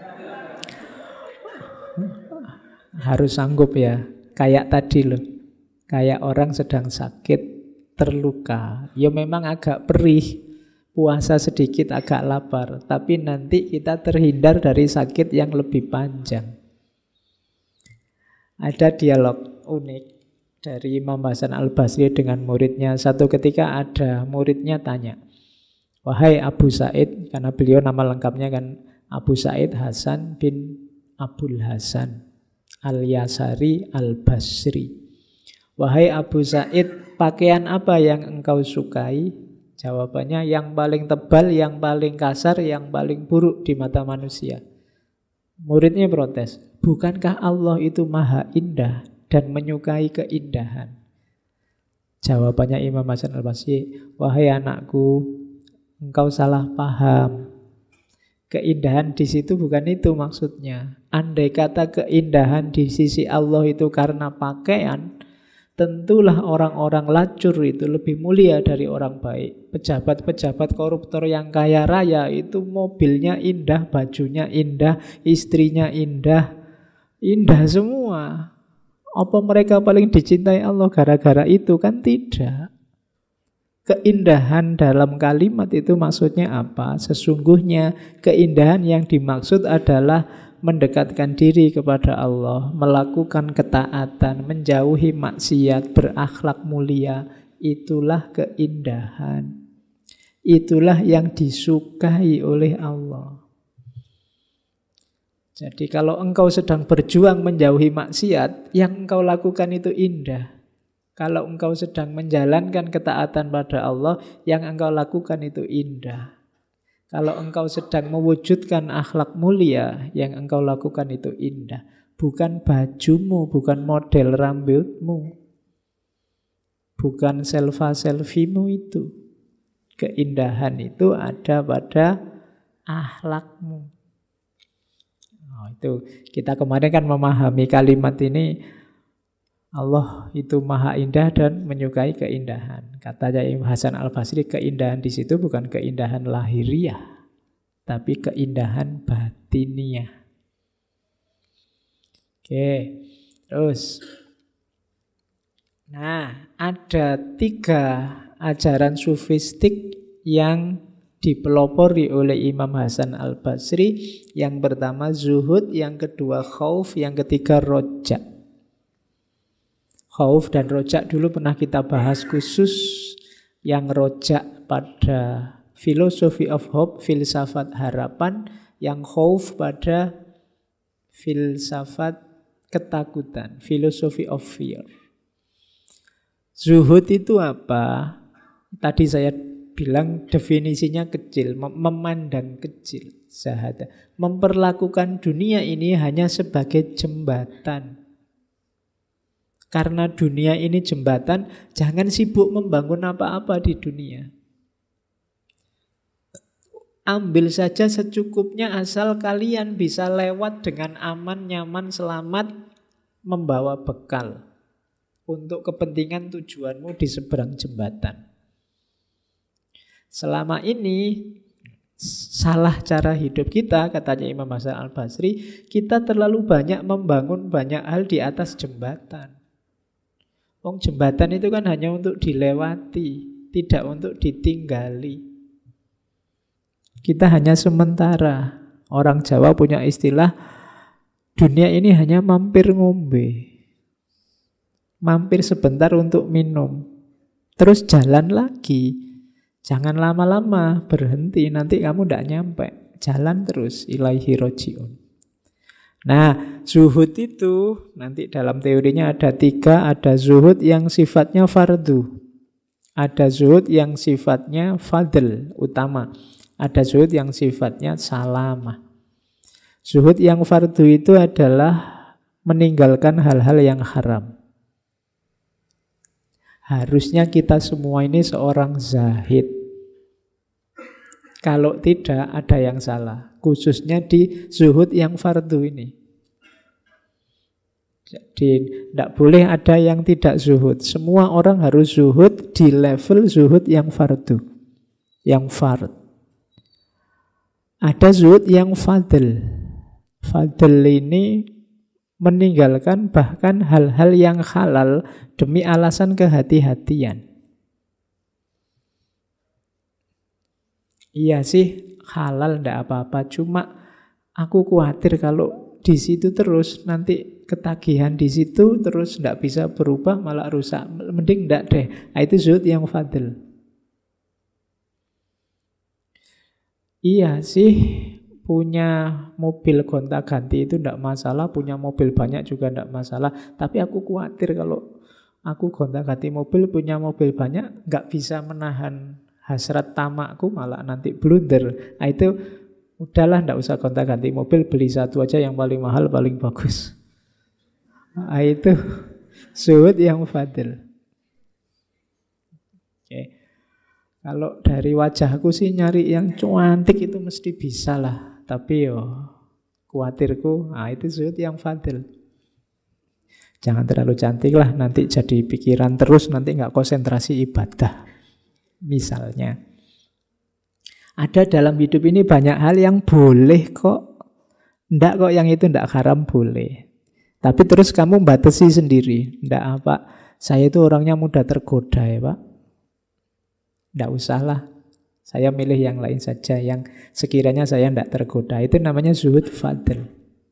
Harus sanggup ya. Kayak tadi loh. Kayak orang sedang sakit, terluka. Memang agak perih. Puasa sedikit agak lapar. Tapi nanti kita terhindar dari sakit yang lebih panjang. Ada dialog unik dari Imam Hasan Al-Basri dengan muridnya. Satu ketika ada muridnya tanya, wahai Abu Said, karena beliau nama lengkapnya kan Abu Said Hasan bin Abul Hasan Al-Yasari Al-Basri. Wahai Abu Said, pakaian apa yang engkau sukai? Jawabannya, yang paling tebal, yang paling kasar, yang paling buruk di mata manusia. Muridnya protes, bukankah Allah itu maha indah dan menyukai keindahan? Jawabannya Imam Hasan Al-Basri, wahai anakku, engkau salah paham. Keindahan di situ bukan itu maksudnya. Andai kata keindahan di sisi Allah itu karena pakaian, tentulah orang-orang lacur itu lebih mulia dari orang baik. Pejabat-pejabat koruptor yang kaya raya itu mobilnya indah, bajunya indah, istrinya indah, indah semua. Apa mereka paling dicintai Allah gara-gara itu? Kan tidak. Keindahan dalam kalimat itu maksudnya apa? Sesungguhnya keindahan yang dimaksud adalah mendekatkan diri kepada Allah, melakukan ketaatan, menjauhi maksiat, berakhlak mulia. Itulah keindahan. Itulah yang disukai oleh Allah. Jadi kalau engkau sedang berjuang menjauhi maksiat, yang engkau lakukan itu indah. Kalau engkau sedang menjalankan ketaatan pada Allah, yang engkau lakukan itu indah. Kalau engkau sedang mewujudkan akhlak mulia, yang engkau lakukan itu indah. Bukan bajumu, bukan model rambutmu, bukan selfie-selfiemu itu. Keindahan itu ada pada akhlakmu. Oh, itu kita kemarin kan memahami kalimat ini, Allah itu maha indah dan menyukai keindahan. Kata Imam Hasan Al-Basri, keindahan di situ bukan keindahan lahiriah, tapi keindahan batiniah. Oke, terus. Nah, ada 3 ajaran sufistik yang dipelopori oleh Imam Hasan Al-Basri. Yang pertama zuhud, yang kedua khauf, yang ketiga roja. Khauf dan rojak dulu pernah kita bahas khusus. Yang rojak pada philosophy of hope, filsafat harapan. Yang khauf pada filsafat ketakutan, philosophy of fear. Zuhud itu apa? Tadi saya bilang definisinya kecil, memandang kecil. Zahada, memperlakukan dunia ini hanya sebagai jembatan. Karena dunia ini jembatan, jangan sibuk membangun apa-apa di dunia. Ambil saja secukupnya asal kalian bisa lewat dengan aman, nyaman, selamat, membawa bekal untuk kepentingan tujuanmu di seberang jembatan. Selama ini salah cara hidup kita, katanya Imam Hasan Al-Basri, kita terlalu banyak membangun banyak hal di atas jembatan. Jembatan itu kan hanya untuk dilewati, tidak untuk ditinggali. Kita hanya sementara. Orang Jawa punya istilah, dunia ini hanya mampir ngombe. Mampir sebentar untuk minum, terus jalan lagi. Jangan lama-lama, berhenti, nanti kamu tidak nyampe. Jalan terus, ilaihi roji'un. Nah, zuhud itu nanti dalam teorinya ada 3. Ada zuhud yang sifatnya fardu, ada zuhud yang sifatnya fadl, utama, ada zuhud yang sifatnya salamah. Zuhud yang fardu itu adalah meninggalkan hal-hal yang haram. Harusnya kita semua ini seorang zahid. Kalau tidak, ada yang salah. Khususnya di zuhud yang fardu ini. Jadi tidak boleh ada yang tidak zuhud. Semua orang harus zuhud di level zuhud yang fardu, yang fard. Ada zuhud yang fadl. Fadl ini meninggalkan bahkan hal-hal yang halal demi alasan kehati-hatian. Iya sih, halal ndak apa-apa, cuma aku khawatir kalau di situ terus nanti ketagihan di situ terus ndak bisa berubah malah rusak. Mending ndak deh. Nah, itu zuhud yang fadl. Iya sih, punya mobil gonta-ganti itu ndak masalah, punya mobil banyak juga ndak masalah. Tapi aku khawatir kalau aku gonta-ganti mobil, punya mobil banyak, nggak bisa menahan hasrat tamakku, malah nanti blunder. Nah, itu udahlah, ndak usah gonta-ganti mobil, beli satu aja yang paling mahal, paling bagus. Nah, itu zuhud yang fadil. Oke. Kalau dari wajahku sih nyari yang cantik itu mesti bisa lah. Tapi khawatirku, nah itu zuhud yang fadil. Jangan terlalu cantik lah, nanti jadi pikiran terus, nanti nggak konsentrasi ibadah. Misalnya. Ada dalam hidup ini banyak hal yang boleh kok. Nggak kok yang itu nggak haram, boleh. Tapi terus kamu batasi sendiri. Nggak apa, saya itu orangnya mudah tergoda ya Pak. Nggak usah lah. Saya milih yang lain saja, yang sekiranya saya nggak tergoda. Itu namanya zuhud fadl.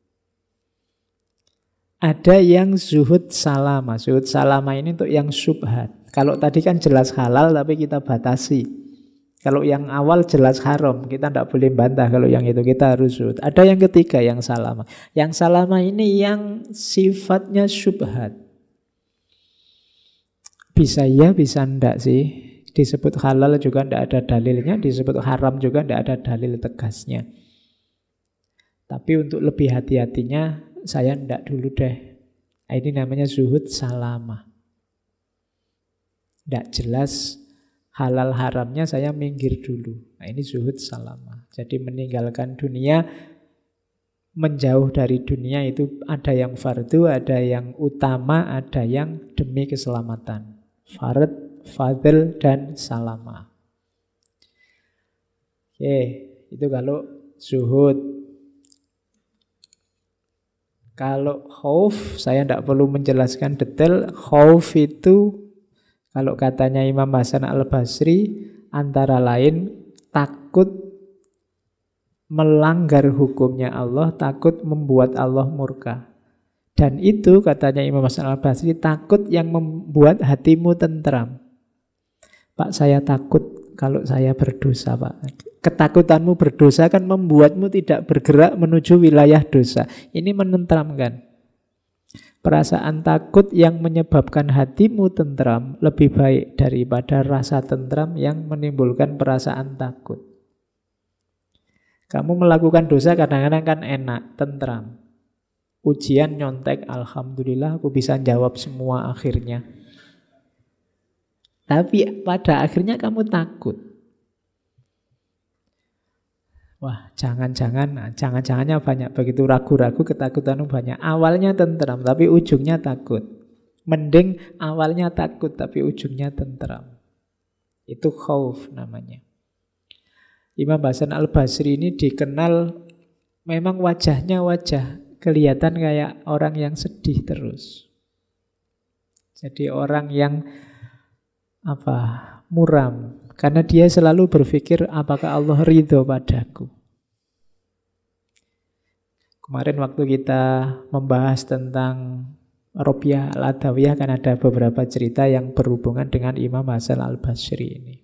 Ada yang zuhud salama. Zuhud salama ini untuk yang syubhat. Kalau tadi kan jelas halal tapi kita batasi. Kalau yang awal jelas haram, kita tidak boleh bantah. Kalau yang itu kita harus zuhud. Ada yang ketiga yang salama. Yang salama ini yang sifatnya syubhat. Bisa ya, bisa enggak sih. Disebut halal juga tidak ada dalilnya. Disebut haram juga tidak ada dalil tegasnya. Tapi untuk lebih hati-hatinya, saya tidak dulu deh. Ini namanya zuhud salama. Tidak jelas halal haramnya, saya minggir dulu. Nah ini zuhud salama. Jadi meninggalkan dunia, menjauh dari dunia itu ada yang fardu, ada yang utama, ada yang demi keselamatan. Fard, fadl, dan salama. Oke, itu kalau zuhud. Kalau khauf, saya tidak perlu menjelaskan detail. Khauf itu kalau katanya Imam Hasan Al-Basri, antara lain takut melanggar hukumnya Allah, takut membuat Allah murka. Dan itu katanya Imam Hasan Al-Basri, takut yang membuat hatimu tentram. Pak, saya takut kalau saya berdosa, Pak. Ketakutanmu berdosa kan membuatmu tidak bergerak menuju wilayah dosa. Ini menentramkan. Perasaan takut yang menyebabkan hatimu tentram lebih baik daripada rasa tentram yang menimbulkan perasaan takut. Kamu melakukan dosa kadang-kadang kan enak, tentram. Ujian nyontek, alhamdulillah aku bisa jawab semua akhirnya. Tapi pada akhirnya kamu takut. Wah, jangan-jangannya banyak. Begitu ragu-ragu, ketakutanmu banyak. Awalnya tentram, tapi ujungnya takut. Mending awalnya takut, tapi ujungnya tentram. Itu khauf namanya. Imam Hasan Al-Basri ini dikenal, memang wajahnya kelihatan kayak orang yang sedih terus. Jadi orang yang muram. Karena dia selalu berpikir, apakah Allah ridho padaku? Kemarin waktu kita membahas tentang Robiah Al-Adawiyah, kan ada beberapa cerita yang berhubungan dengan Imam Hasan Al-Basri ini.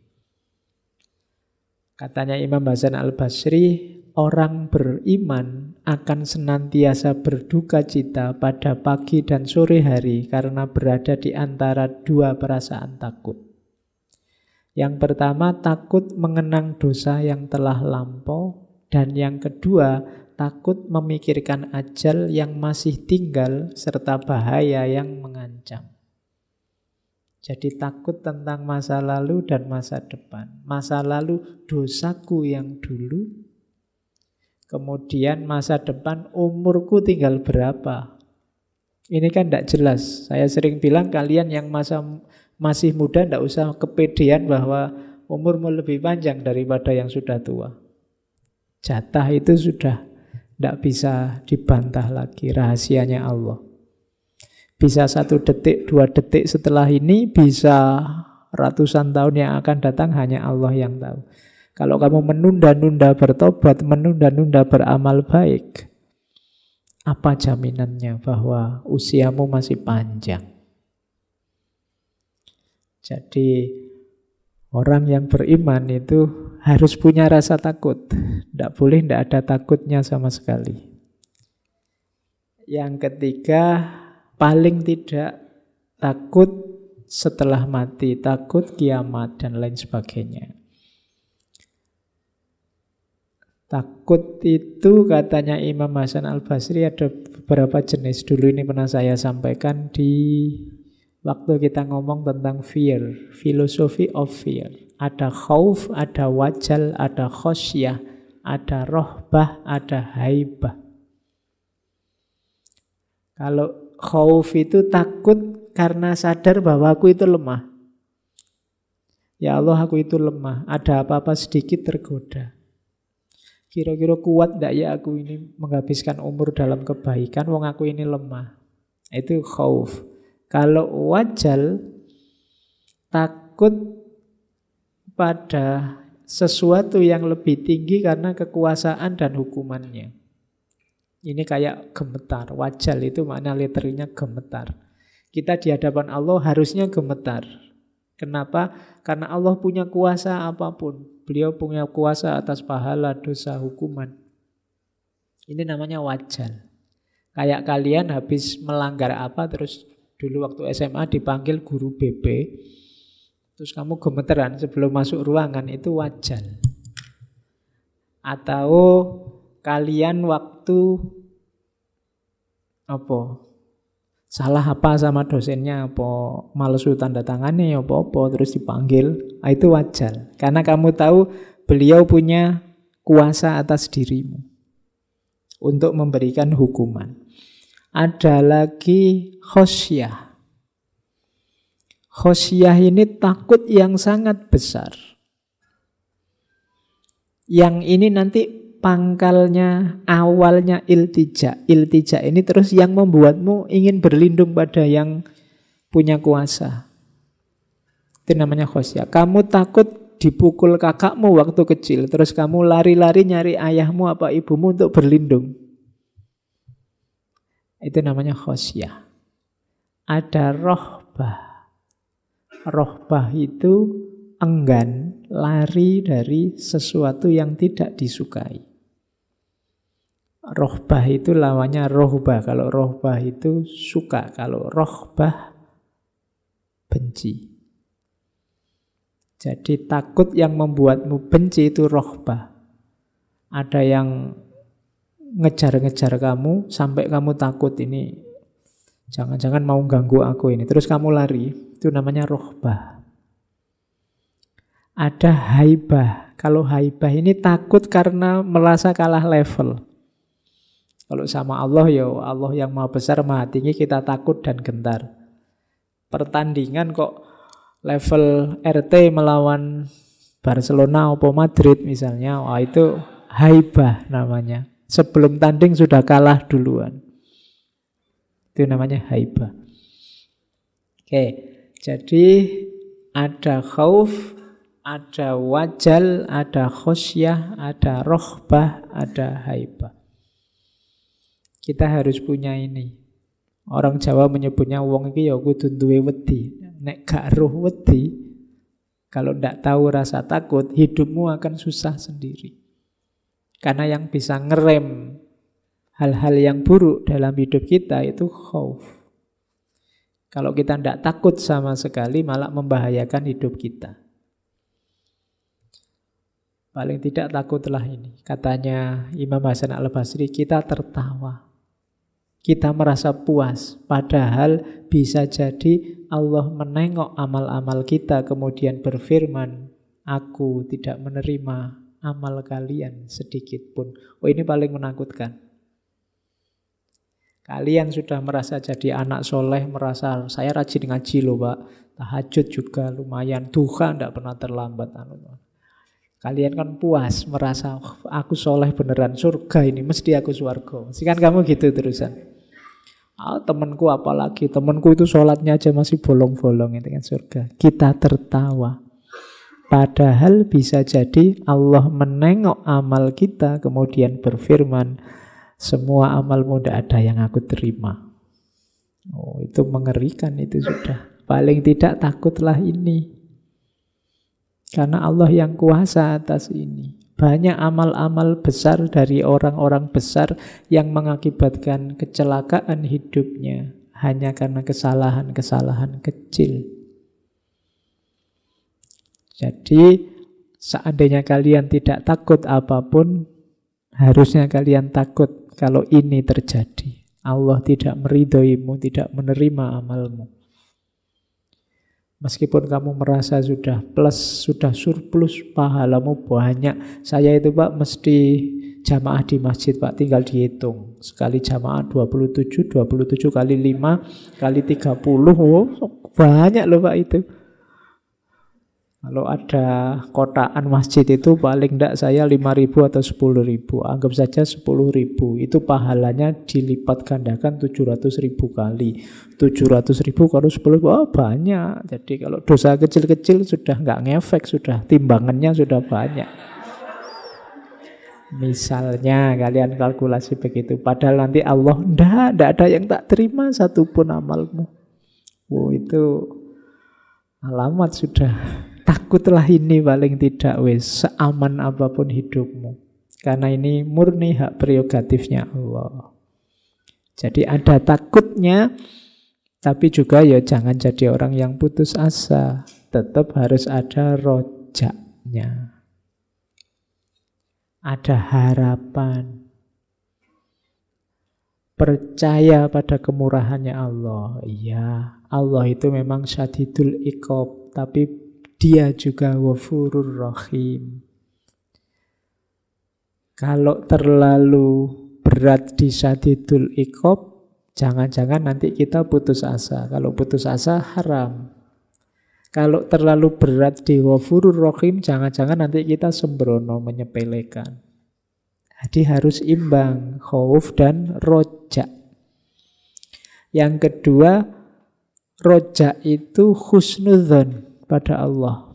Katanya Imam Hasan Al-Basri, orang beriman akan senantiasa berduka cita pada pagi dan sore hari karena berada di antara dua perasaan takut. Yang pertama, takut mengenang dosa yang telah lampau. Dan yang kedua, takut memikirkan ajal yang masih tinggal serta bahaya yang mengancam. Jadi takut tentang masa lalu dan masa depan. Masa lalu dosaku yang dulu. Kemudian masa depan umurku tinggal berapa. Ini kan tidak jelas. Saya sering bilang kalian yang masih muda tidak usah kepedean bahwa umurmu lebih panjang daripada yang sudah tua. Jatah itu sudah tidak bisa dibantah lagi, rahasianya Allah. Bisa 1 detik, 2 detik setelah ini, bisa ratusan tahun yang akan datang, hanya Allah yang tahu. Kalau kamu menunda-nunda bertobat, menunda-nunda beramal baik, apa jaminannya bahwa usiamu masih panjang? Jadi orang yang beriman itu harus punya rasa takut. Tidak boleh tidak ada takutnya sama sekali. Yang ketiga, paling tidak takut setelah mati, takut kiamat dan lain sebagainya. Takut itu katanya Imam Hasan Al-Basri ada beberapa jenis. Dulu ini pernah saya sampaikan di waktu kita ngomong tentang fear, philosophy of fear. Ada khauf, ada wajal, ada khosyah, ada rohbah, ada haibah. Kalau Khauf itu takut karena sadar bahwa aku itu lemah. Ya Allah, aku itu lemah. Ada apa-apa sedikit tergoda. Kira-kira kuat enggak ya aku ini menghabiskan umur dalam kebaikan, wong aku ini lemah. Itu khauf. Kalau wajal, takut pada sesuatu yang lebih tinggi karena kekuasaan dan hukumannya. Ini kayak gemetar. Wajal itu makna literalnya gemetar. Kita di hadapan Allah harusnya gemetar. Kenapa? Karena Allah punya kuasa apapun. Beliau punya kuasa atas pahala, dosa, hukuman. Ini namanya wajal. Kayak kalian habis melanggar apa, terus dulu waktu SMA dipanggil guru BP, terus kamu gemeteran sebelum masuk ruangan, itu wajal. Atau kalian waktu salah apa sama dosennya, malesu tanda tangannya, apa terus dipanggil, itu wajal. Karena kamu tahu beliau punya kuasa atas dirimu untuk memberikan hukuman. Ada lagi khosyah. Khosyah ini takut yang sangat besar. Yang ini nanti pangkalnya, awalnya iltija. Iltija ini terus yang membuatmu ingin berlindung pada yang punya kuasa. Itu namanya khosyah. Kamu takut dipukul kakakmu waktu kecil, terus kamu lari-lari nyari ayahmu apa ibumu untuk berlindung. Itu namanya khosyah. Ada rohbah. Rohbah itu enggan, lari dari sesuatu yang tidak disukai. Rohbah itu lawannya rohbah. Kalau rohbah itu suka, kalau rohbah benci. Jadi takut yang membuatmu benci itu rohbah. Ada yang ngejar-ngejar kamu sampai kamu takut, ini jangan-jangan mau ganggu aku ini. Terus kamu lari, itu namanya rohbah. Ada haibah. Kalau haibah ini takut karena merasa kalah level. Kalau sama Allah, ya Allah yang maha besar, maha tinggi, kita takut dan gentar. Pertandingan kok level RT melawan Barcelona atau Madrid misalnya, wah itu haibah namanya. Sebelum tanding sudah kalah duluan. Itu namanya haibah. Oke, jadi ada khauf, ada wajal, ada khosyah, ada rohbah, ada haibah. Kita harus punya ini. Orang Jawa menyebutnya wong iki ya kudu duwe wedi. Nek gak roh wedi, kalau ndak tahu rasa takut, hidupmu akan susah sendiri. Karena yang bisa ngerem hal-hal yang buruk dalam hidup kita itu khauf. Kalau kita ndak takut sama sekali, malah membahayakan hidup kita. Paling tidak takutlah ini. Katanya Imam Hasan Al-Basri, kita tertawa. Kita merasa puas, padahal bisa jadi Allah menengok amal-amal kita kemudian berfirman, aku tidak menerima amal kalian sedikit pun. Oh, ini paling menakutkan. Kalian sudah merasa jadi anak soleh, merasa saya rajin ngaji loh Pak, tahajud juga lumayan, duha tidak pernah terlambat. Kalian kan puas, merasa aku soleh beneran, surga ini, mesti aku surga. Mesti kan kamu gitu terusan. Temanku apalagi, temanku itu sholatnya aja masih bolong-bolong, itu kan surga. Kita tertawa. Padahal bisa jadi Allah menengok amal kita kemudian berfirman, semua amalmu tidak ada yang aku terima. Oh, itu mengerikan itu sudah. Paling tidak takutlah ini. Karena Allah yang kuasa atas ini. Banyak amal-amal besar dari orang-orang besar yang mengakibatkan kecelakaan hidupnya hanya karena kesalahan-kesalahan kecil. Jadi seandainya kalian tidak takut apapun, harusnya kalian takut kalau ini terjadi. Allah tidak meridhoimu, tidak menerima amalmu. Meskipun kamu merasa sudah plus, sudah surplus, pahalamu banyak. Saya itu Pak mesti jamaah di masjid Pak, tinggal dihitung. Sekali jamaah 27, 27 kali 5 kali 30. Oh, banyak loh Pak itu. Kalau ada kotaan masjid itu paling enggak saya 5.000 atau 10.000. Anggap saja 10.000. Itu pahalanya dilipat gandakan 700.000 kali. 700.000 kalau 10.000, oh banyak. Jadi kalau dosa kecil-kecil sudah enggak ngefek, sudah timbangannya sudah banyak. Misalnya kalian kalkulasi begitu. Padahal nanti Allah, enggak ada yang tak terima satupun amalmu. Oh itu alamat sudah. Takutlah ini paling tidak wes, seaman apapun hidupmu. Karena ini murni hak prerogatifnya Allah. Jadi ada takutnya, tapi juga ya jangan jadi orang yang putus asa. Tetap harus ada rojaknya. Ada harapan. Percaya pada kemurahannya Allah. Iya, Allah itu memang syadidul iqab, tapi Dia juga ghafurur rahim. Kalau terlalu berat di syadidul iqab, jangan-jangan nanti kita putus asa. Kalau putus asa haram. Kalau terlalu berat di ghafurur rahim, jangan-jangan nanti kita sembrono menyepelekan. Jadi harus imbang, khauf dan roja. Yang kedua, roja itu husnudzon pada Allah.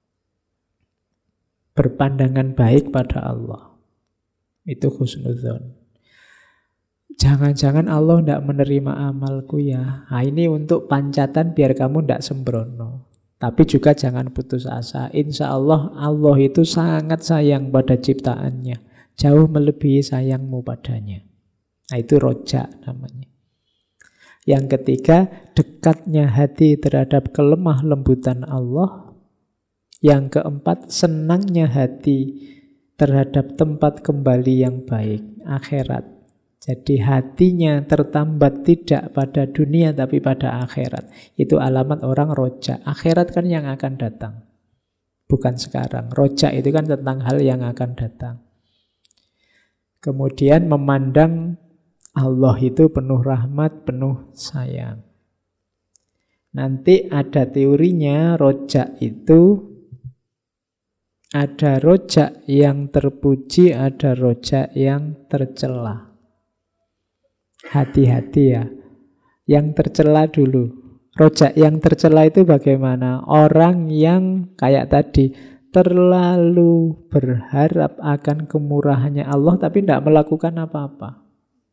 Berpandangan baik pada Allah. Itu husnudzon. Jangan-jangan Allah tidak menerima amalku ya. Nah, ini untuk pancatan biar kamu tidak sembrono. Tapi juga jangan putus asa. Insya Allah, Allah itu sangat sayang pada ciptaannya. Jauh melebihi sayangmu padanya. Nah, itu roja namanya. Yang ketiga, dekatnya hati terhadap kelemah lembutan Allah. Yang keempat, senangnya hati terhadap tempat kembali yang baik, akhirat. Jadi hatinya tertambat tidak pada dunia tapi pada akhirat. Itu alamat orang roja. Akhirat kan yang akan datang, bukan sekarang. Roja itu kan tentang hal yang akan datang. Kemudian memandang Allah itu penuh rahmat, penuh sayang. Nanti ada teorinya, rojak itu ada rojak yang terpuji, ada rojak yang tercela. Hati-hati ya. Yang tercela dulu. Rojak yang tercela itu bagaimana? Orang yang kayak tadi terlalu berharap akan kemurahannya Allah tapi tidak melakukan apa-apa.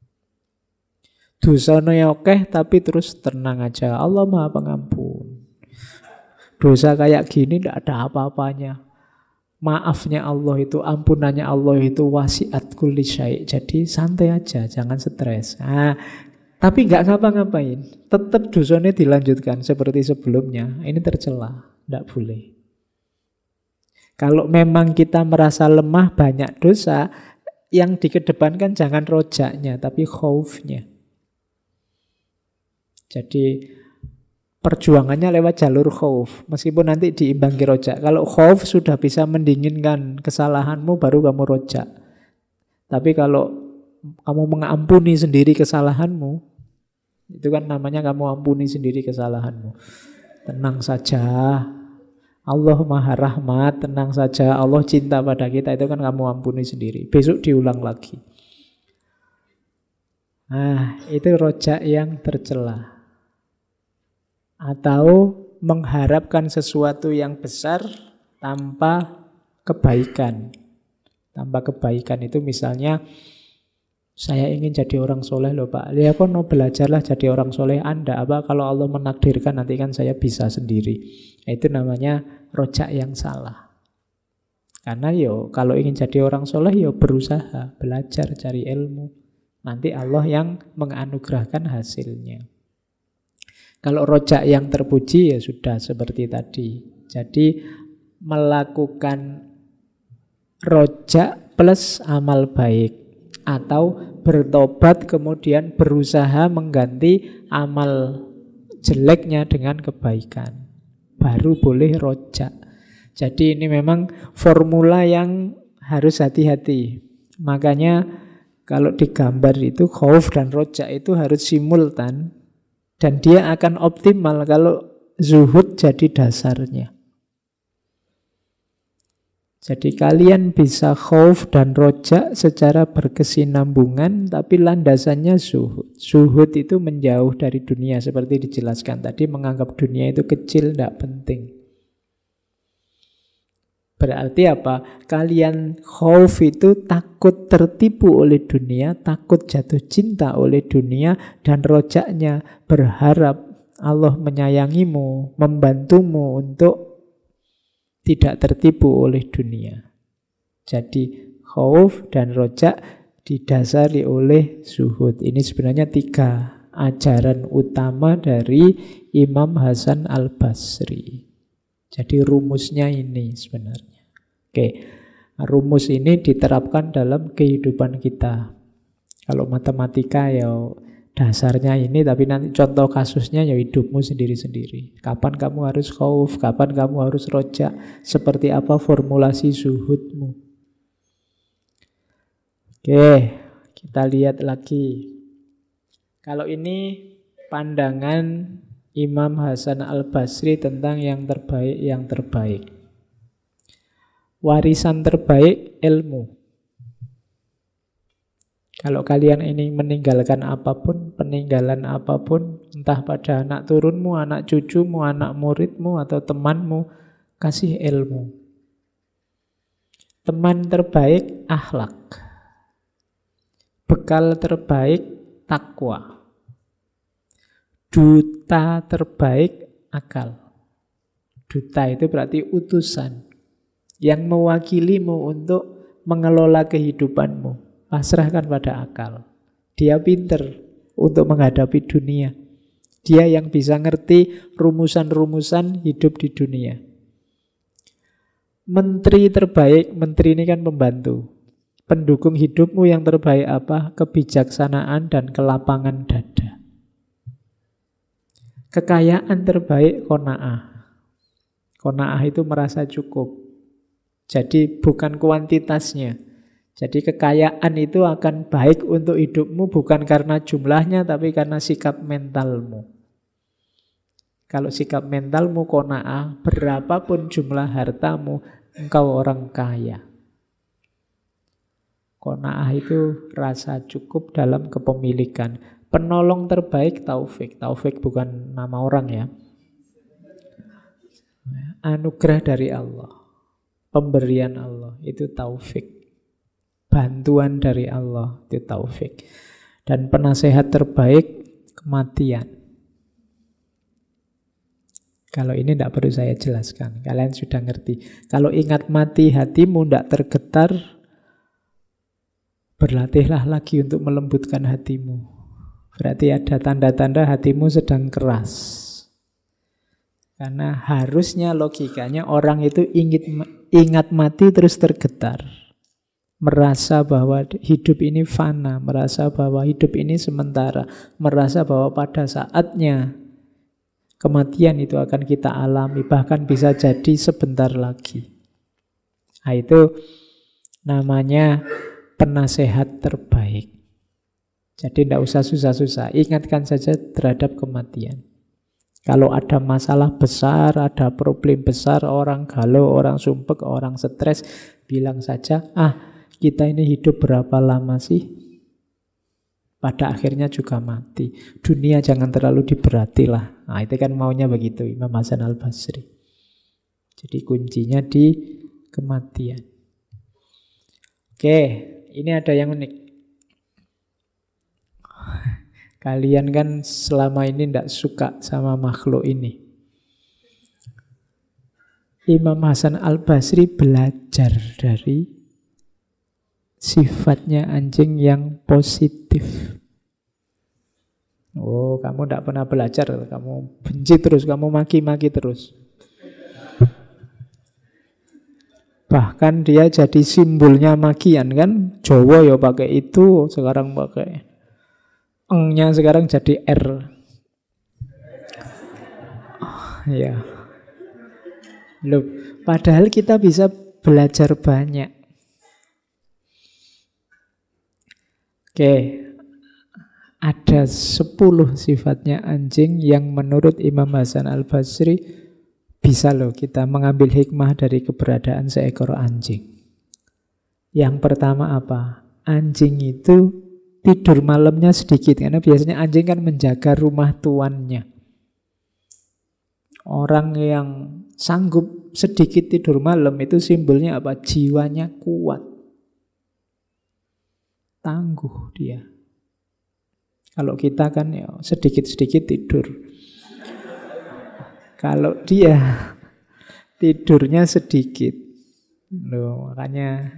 Dosanya oke tapi terus tenang aja. Allah Maha Pengampun. Dosa kayak gini tidak ada apa-apanya. Maafnya Allah itu, ampunannya Allah itu wasiat kulli syai'. Jadi santai aja, jangan stres. Nah, tapi nggak ngapa-ngapain. Tetap dosanya dilanjutkan seperti sebelumnya. Ini tercela, tidak boleh. Kalau memang kita merasa lemah banyak dosa, yang dikedepankan jangan rojaknya, tapi khaufnya. Jadi perjuangannya lewat jalur khauf. Meskipun nanti diimbangi rojak. Kalau khauf sudah bisa mendinginkan kesalahanmu, baru kamu rojak. Tapi kalau kamu mengampuni sendiri kesalahanmu, itu kan namanya kamu ampuni sendiri kesalahanmu. Tenang saja, Allah Maha Rahmat, tenang saja, Allah cinta pada kita, itu kan kamu ampuni sendiri. Besok diulang lagi. Nah, itu rojak yang tercela. Atau mengharapkan sesuatu yang besar tanpa kebaikan. Tanpa kebaikan itu misalnya, saya ingin jadi orang soleh loh Pak. Ya kok no belajarlah jadi orang soleh Anda. Apa kalau Allah menakdirkan nanti kan saya bisa sendiri. Itu namanya rojak yang salah. Karena kalau ingin jadi orang soleh berusaha, belajar, cari ilmu. Nanti Allah yang menganugerahkan hasilnya. Kalau rojak yang terpuji ya sudah seperti tadi. Jadi melakukan rojak plus amal baik. Atau bertobat kemudian berusaha mengganti amal jeleknya dengan kebaikan. Baru boleh rojak. Jadi ini memang formula yang harus hati-hati. Makanya kalau digambar itu khauf dan roja itu harus simultan. Dan dia akan optimal kalau zuhud jadi dasarnya. Jadi kalian bisa khauf dan roja secara berkesinambungan, tapi landasannya zuhud. Zuhud itu menjauh dari dunia, seperti dijelaskan tadi, menganggap dunia itu kecil, tidak penting. Berarti apa? Kalian khauf itu takut tertipu oleh dunia, takut jatuh cinta oleh dunia, dan rojaknya berharap Allah menyayangimu, membantumu untuk tidak tertipu oleh dunia. Jadi khauf dan rojak didasari oleh zuhud. Ini sebenarnya 3 ajaran utama dari Imam Hasan Al-Basri. Jadi rumusnya ini sebenarnya. Oke, rumus ini diterapkan dalam kehidupan kita. Kalau matematika ya dasarnya ini, tapi nanti contoh kasusnya ya hidupmu sendiri-sendiri. Kapan kamu harus khauf, kapan kamu harus roja, seperti apa formulasi zuhudmu. Oke, kita lihat lagi. Kalau ini pandangan Imam Hasan Al-Basri tentang yang terbaik. Warisan terbaik ilmu. Kalau kalian ini meninggalkan apapun, peninggalan apapun, entah pada anak turunmu, anak cucumu, anak muridmu, atau temanmu, kasih ilmu. Teman terbaik, akhlak. Bekal terbaik, takwa. Duta terbaik, akal. Duta itu berarti utusan yang mewakilimu untuk mengelola kehidupanmu. Pasrahkan pada akal. Dia pinter untuk menghadapi dunia. Dia yang bisa ngerti rumusan-rumusan hidup di dunia. Menteri terbaik, menteri ini kan pembantu. Pendukung hidupmu yang terbaik apa? Kebijaksanaan dan kelapangan dada. Kekayaan terbaik, qanaah. Qanaah itu merasa cukup. Jadi bukan kuantitasnya. Jadi kekayaan itu akan baik untuk hidupmu bukan karena jumlahnya, tapi karena sikap mentalmu. Kalau sikap mentalmu qanaah, berapapun jumlah hartamu, engkau orang kaya. Qanaah itu rasa cukup dalam kepemilikan. Penolong terbaik taufik. Taufik bukan nama orang ya. Anugerah dari Allah. Pemberian Allah, itu taufik. Bantuan dari Allah, itu taufik. Dan penasehat terbaik, kematian. Kalau ini tidak perlu saya jelaskan, kalian sudah ngerti. Kalau ingat mati hatimu tidak tergetar, berlatihlah lagi untuk melembutkan hatimu. Berarti ada tanda-tanda hatimu sedang keras. Karena harusnya logikanya orang itu ingat mati terus tergetar. Merasa bahwa hidup ini fana, merasa bahwa hidup ini sementara, merasa bahwa pada saatnya kematian itu akan kita alami, bahkan bisa jadi sebentar lagi. Nah, itu namanya penasehat terbaik. Jadi tidak usah susah-susah, ingatkan saja terhadap kematian. Kalau ada masalah besar, ada problem besar, orang galau, orang sumpek, orang stres, bilang saja, kita ini hidup berapa lama sih? Pada akhirnya juga mati. Dunia jangan terlalu diberatilah. Nah, itu kan maunya begitu Imam Hasan Al-Basri. Jadi kuncinya di kematian. Oke, ini ada yang unik. Kalian kan selama ini tidak suka sama makhluk ini. Imam Hasan Al-Basri belajar dari sifatnya anjing yang positif. Oh, kamu tidak pernah belajar, kamu benci terus, kamu maki-maki terus. Bahkan dia jadi simbolnya makian kan. Jawa ya pakai itu, sekarang pakai eng-nya sekarang jadi R. Ya. Loh, padahal kita bisa belajar banyak. Oke, ada 10 sifatnya anjing yang menurut Imam Hasan Al-Basri bisa loh kita mengambil hikmah dari keberadaan seekor anjing. Yang pertama apa? Anjing itu tidur malamnya sedikit, karena biasanya anjing kan menjaga rumah tuannya. Orang yang sanggup sedikit tidur malam itu simbolnya apa? Jiwanya kuat. Tangguh dia. Kalau kita kan ya sedikit-sedikit tidur. Kalau dia tidurnya sedikit. Loh, makanya.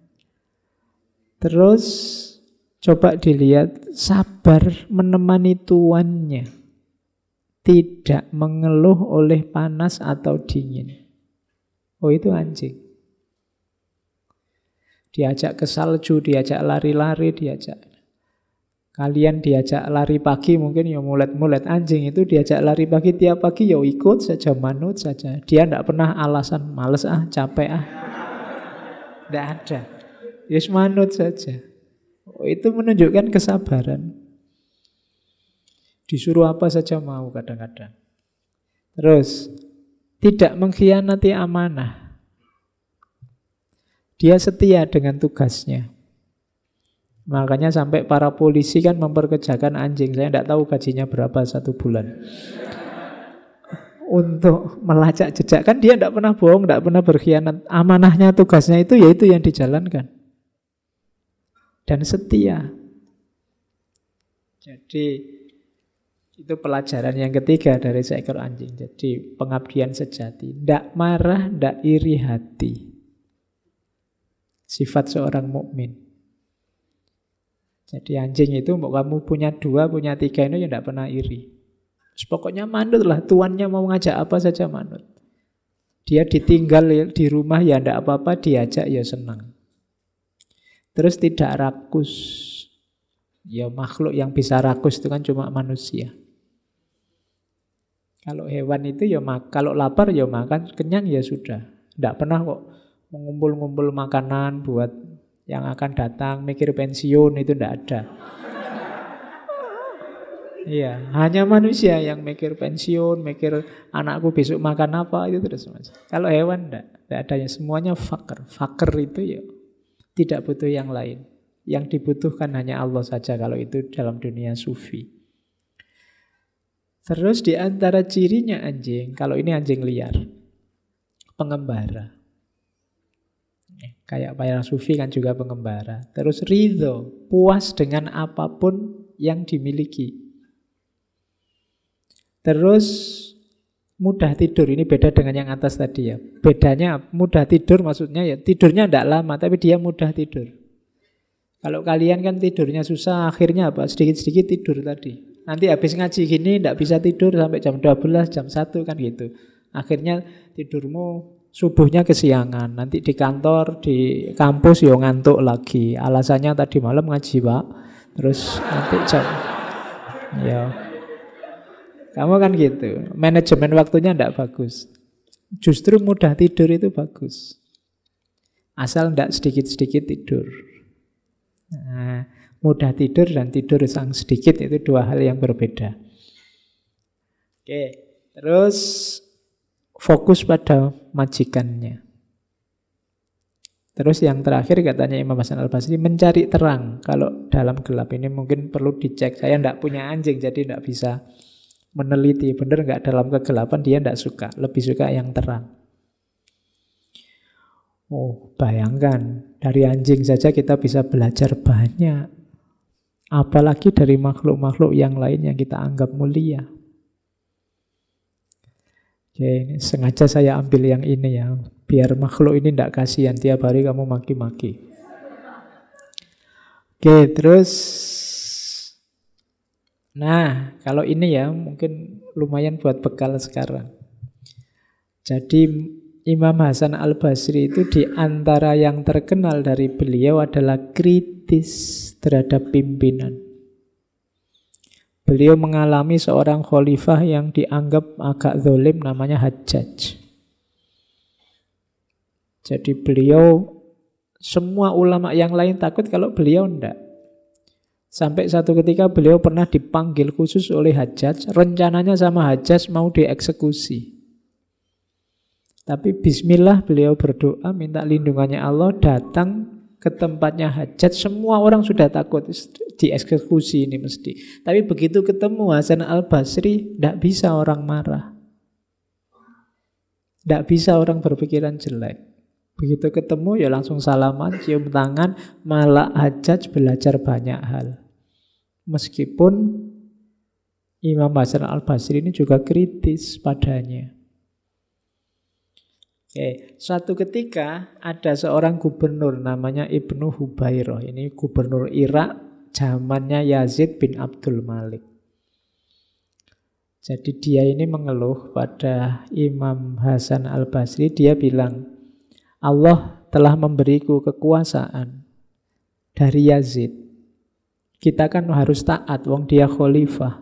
Terus coba dilihat sabar menemani tuannya. Tidak mengeluh oleh panas atau dingin. Oh, itu anjing. Diajak ke salju, diajak lari-lari, kalian diajak lari pagi mungkin ya mulet-mulet. Anjing itu diajak lari pagi tiap pagi ya ikut saja, manut saja. Dia tidak pernah alasan males capek Tidak ada. Yes, manut saja. Oh, itu menunjukkan kesabaran. Disuruh apa saja mau kadang-kadang. Terus, tidak mengkhianati amanah. Dia setia dengan tugasnya. Makanya sampai para polisi kan memperkerjakan anjing. Saya tidak tahu gajinya berapa 1 bulan. Untuk melacak jejak. Kan dia tidak pernah bohong, tidak pernah berkhianat. Amanahnya, tugasnya itu yaitu yang dijalankan. Dan setia. Jadi itu pelajaran yang ketiga dari seekor anjing. Jadi pengabdian sejati. Tidak marah, tidak iri hati. Sifat seorang mukmin. Jadi anjing itu mau kamu punya 2, punya 3 itu ya tidak pernah iri. Pokoknya manut lah. Tuannya mau ngajak apa saja manut. Dia ditinggal di rumah ya tidak apa-apa, diajak ya senang. Terus tidak rakus. Ya makhluk yang bisa rakus itu kan cuma manusia. Kalau hewan itu ya kalau lapar ya makan, kenyang ya sudah. Tidak pernah kok mengumpul-ngumpul makanan buat yang akan datang, mikir pensiun, itu tidak ada. Iya, hanya manusia yang mikir pensiun, mikir anakku besok makan apa, itu terus. Kalau hewan tidak ada, semuanya fakir. Fakir itu ya tidak butuh yang lain. Yang dibutuhkan hanya Allah saja kalau itu dalam dunia sufi. Terus di antara cirinya anjing, kalau ini anjing liar, pengembara. Kayak para sufi kan juga pengembara. Terus ridho, puas dengan apapun yang dimiliki. Terus mudah tidur, ini beda dengan yang atas tadi ya. Bedanya mudah tidur maksudnya ya tidurnya tidak lama, tapi dia mudah tidur. Kalau kalian kan tidurnya susah, akhirnya apa? Sedikit-sedikit tidur tadi. Nanti habis ngaji gini tidak bisa tidur sampai jam 12, jam 1 kan gitu. Akhirnya tidurmu subuhnya kesiangan. Nanti di kantor, di kampus ya ngantuk lagi. Alasannya tadi malam ngaji Pak. Terus nanti jam ya. Kamu kan gitu. Manajemen waktunya tidak bagus. Justru mudah tidur itu bagus. Asal tidak sedikit-sedikit tidur. Nah, mudah tidur dan tidur sang sedikit itu 2 hal yang berbeda. Oke, terus fokus pada majikannya. Terus yang terakhir katanya Imam Hasan Al-Basri, mencari terang. Kalau dalam gelap ini mungkin perlu dicek. Saya tidak punya anjing jadi tidak bisa meneliti. Benar nggak dalam kegelapan, dia tidak suka. Lebih suka yang terang. Oh, bayangkan dari anjing saja kita bisa belajar banyak. Apalagi dari makhluk-makhluk yang lain yang kita anggap mulia. Oke, ini sengaja saya ambil yang ini ya, biar makhluk ini tidak kasihan tiap hari kamu maki-maki. Oke, terus nah, kalau ini ya mungkin lumayan buat bekal sekarang. Jadi Imam Hasan Al-Basri itu di antara yang terkenal dari beliau adalah kritis terhadap pimpinan. Beliau mengalami seorang khalifah yang dianggap agak zalim namanya Hajjaj. Jadi beliau, semua ulama yang lain takut kalau beliau enggak. Sampai satu ketika beliau pernah dipanggil khusus oleh Hajjaj, rencananya sama Hajjaj mau dieksekusi. Tapi bismillah beliau berdoa minta lindungannya Allah, datang ke tempatnya Hajjaj. Semua orang sudah takut dieksekusi ini mesti. Tapi begitu ketemu Hasan al-Basri, tidak bisa orang marah. Tidak bisa orang berpikiran jelek. Begitu ketemu ya langsung salaman, cium tangan, malah Hajjaj belajar banyak hal. Meskipun Imam Hasan al-Basri ini juga kritis padanya. Suatu ketika ada seorang gubernur namanya Ibnu Hubairah. Ini gubernur Irak zamannya Yazid bin Abdul Malik. Jadi dia ini mengeluh pada Imam Hasan al-Basri. Dia bilang, Allah telah memberiku kekuasaan dari Yazid. Kita kan harus taat, wong dia khalifah.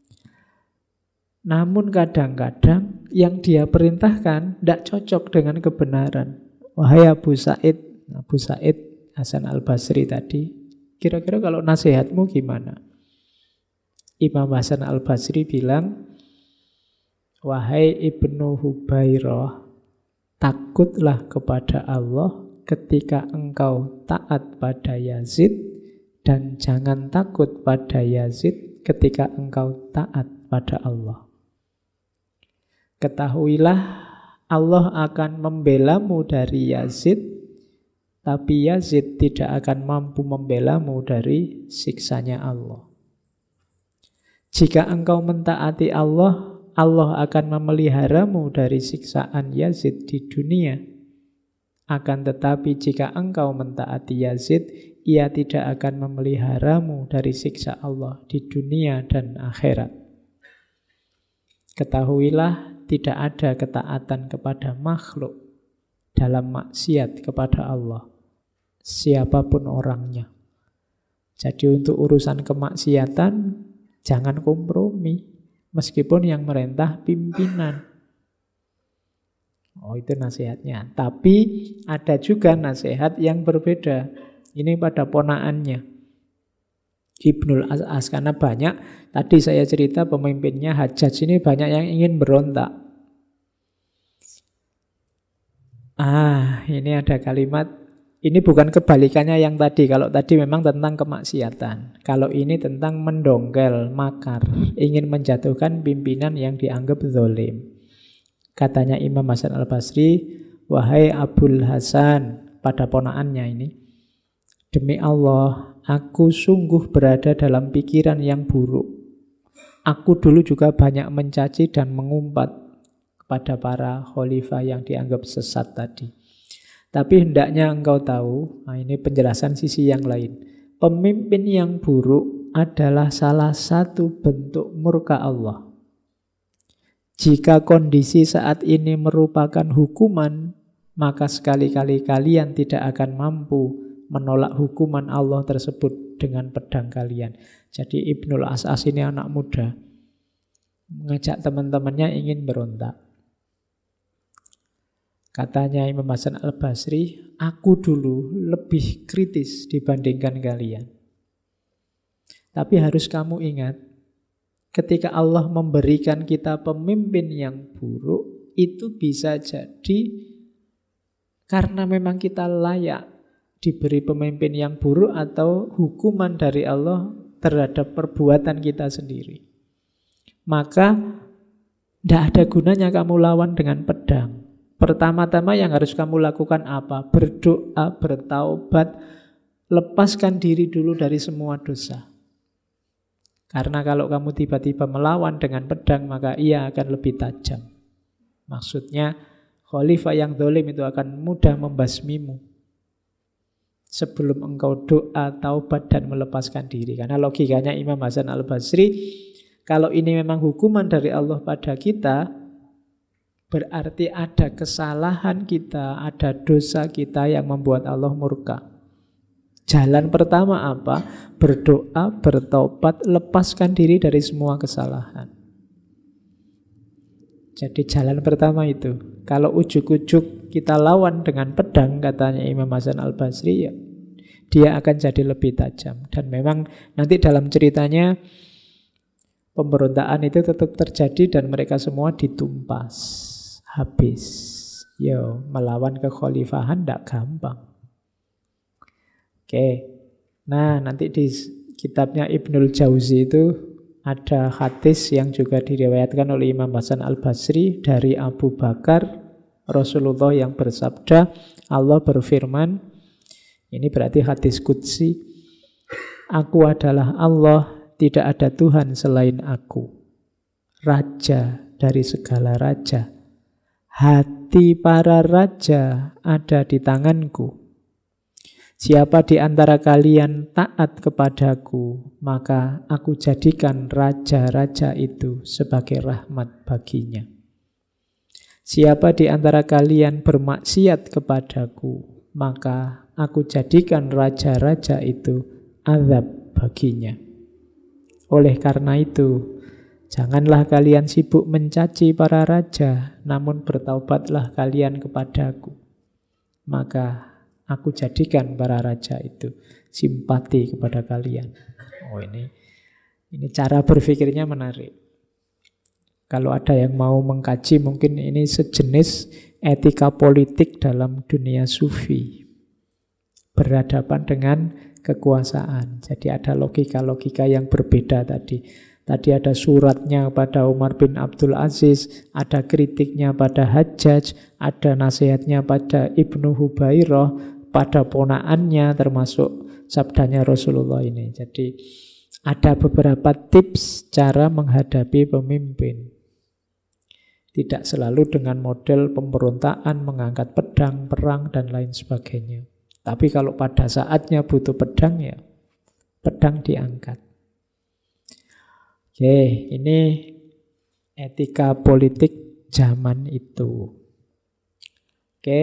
Namun kadang-kadang yang dia perintahkan tidak cocok dengan kebenaran. Wahai Abu Sa'id Hasan al-Basri tadi, kira-kira kalau nasihatmu gimana? Imam Hasan al-Basri bilang, wahai Ibnu Hubairah, takutlah kepada Allah ketika engkau taat pada Yazid, dan jangan takut pada Yazid ketika engkau taat pada Allah. Ketahuilah Allah akan membelamu dari Yazid, tapi Yazid tidak akan mampu membelamu dari siksanya Allah. Jika engkau mentaati Allah, Allah akan memeliharamu dari siksaan Yazid di dunia. Akan tetapi jika engkau mentaati Yazid, ia tidak akan memeliharamu dari siksa Allah di dunia dan akhirat. Ketahuilah, tidak ada ketaatan kepada makhluk dalam maksiat kepada Allah, siapapun orangnya. Jadi untuk urusan kemaksiatan, jangan kompromi. Meskipun yang merintah pimpinan. Oh, itu nasihatnya. Tapi ada juga nasihat yang berbeda. Ini pada ponaannya Ibnul As'as. Karena banyak, tadi saya cerita pemimpinnya Hajjaj ini banyak yang ingin berontak. Ini ada kalimat. Ini bukan kebalikannya yang tadi. Kalau tadi memang tentang kemaksiatan. Kalau ini tentang mendongkel, makar. Ingin menjatuhkan pimpinan yang dianggap zalim. Katanya Imam Hasan al-Basri, wahai Abul Hasan, pada ponaannya ini, demi Allah, aku sungguh berada dalam pikiran yang buruk. Aku dulu juga banyak mencaci dan mengumpat kepada para khalifah yang dianggap sesat tadi. Tapi hendaknya engkau tahu, ini penjelasan sisi yang lain. Pemimpin yang buruk adalah salah satu bentuk murka Allah. Jika kondisi saat ini merupakan hukuman, maka sekali-kali kalian tidak akan mampu menolak hukuman Allah tersebut dengan pedang kalian. Jadi Ibnul As'as ini anak muda, mengajak teman-temannya ingin berontak. Katanya Imam Hasan al-Basri, aku dulu lebih kritis dibandingkan kalian. Tapi harus kamu ingat, ketika Allah memberikan kita pemimpin yang buruk, itu bisa jadi karena memang kita layak diberi pemimpin yang buruk atau hukuman dari Allah terhadap perbuatan kita sendiri. Maka tidak ada gunanya kamu lawan dengan pedang. Pertama-tama yang harus kamu lakukan apa? Berdoa, bertaubat, lepaskan diri dulu dari semua dosa. Karena kalau kamu tiba-tiba melawan dengan pedang, maka ia akan lebih tajam. Maksudnya, khalifah yang zalim itu akan mudah membasmimu sebelum engkau doa, taubat, dan melepaskan diri. Karena logikanya Imam Hasan al-Basri, kalau ini memang hukuman dari Allah pada kita, berarti ada kesalahan kita, ada dosa kita yang membuat Allah murka. Jalan pertama apa? Berdoa, bertobat, lepaskan diri dari semua kesalahan. Jadi jalan pertama itu. Kalau ujuk-ujuk kita lawan dengan pedang, katanya Imam Hasan al-Basri, ya dia akan jadi lebih tajam. Dan memang nanti dalam ceritanya pemberontakan itu tetap terjadi dan mereka semua ditumpas habis. Yo, melawan kekhalifahan tidak gampang. Oke. Nah, nanti di kitabnya Ibnul Jauzi itu ada hadis yang juga diriwayatkan oleh Imam Hasan Al-Basri dari Abu Bakar, Rasulullah yang bersabda, Allah berfirman, ini berarti hadis qudsi, aku adalah Allah, tidak ada Tuhan selain aku, Raja dari segala raja. Hati para raja ada di tanganku. Siapa di antara kalian taat kepadaku, maka aku jadikan raja-raja itu sebagai rahmat baginya. Siapa di antara kalian bermaksiat kepadaku, maka aku jadikan raja-raja itu azab baginya. Oleh karena itu, janganlah kalian sibuk mencaci para raja, namun bertaubatlah kalian kepadaku. Maka aku jadikan para raja itu simpati kepada kalian. Oh, ini cara berpikirnya menarik. Kalau ada yang mau mengkaji, mungkin ini sejenis etika politik dalam dunia sufi. Berhadapan dengan kekuasaan. Jadi ada logika-logika yang berbeda tadi. Tadi ada suratnya pada Umar bin Abdul Aziz, ada kritiknya pada Hajjaj, ada nasihatnya pada Ibnu Hubairah, pada ponaannya, termasuk sabdanya Rasulullah ini. Jadi ada beberapa tips cara menghadapi pemimpin. Tidak selalu dengan model pemberontakan, mengangkat pedang, perang, dan lain sebagainya. Tapi kalau pada saatnya butuh pedang, ya pedang diangkat. Oke, ini etika politik zaman itu. Oke,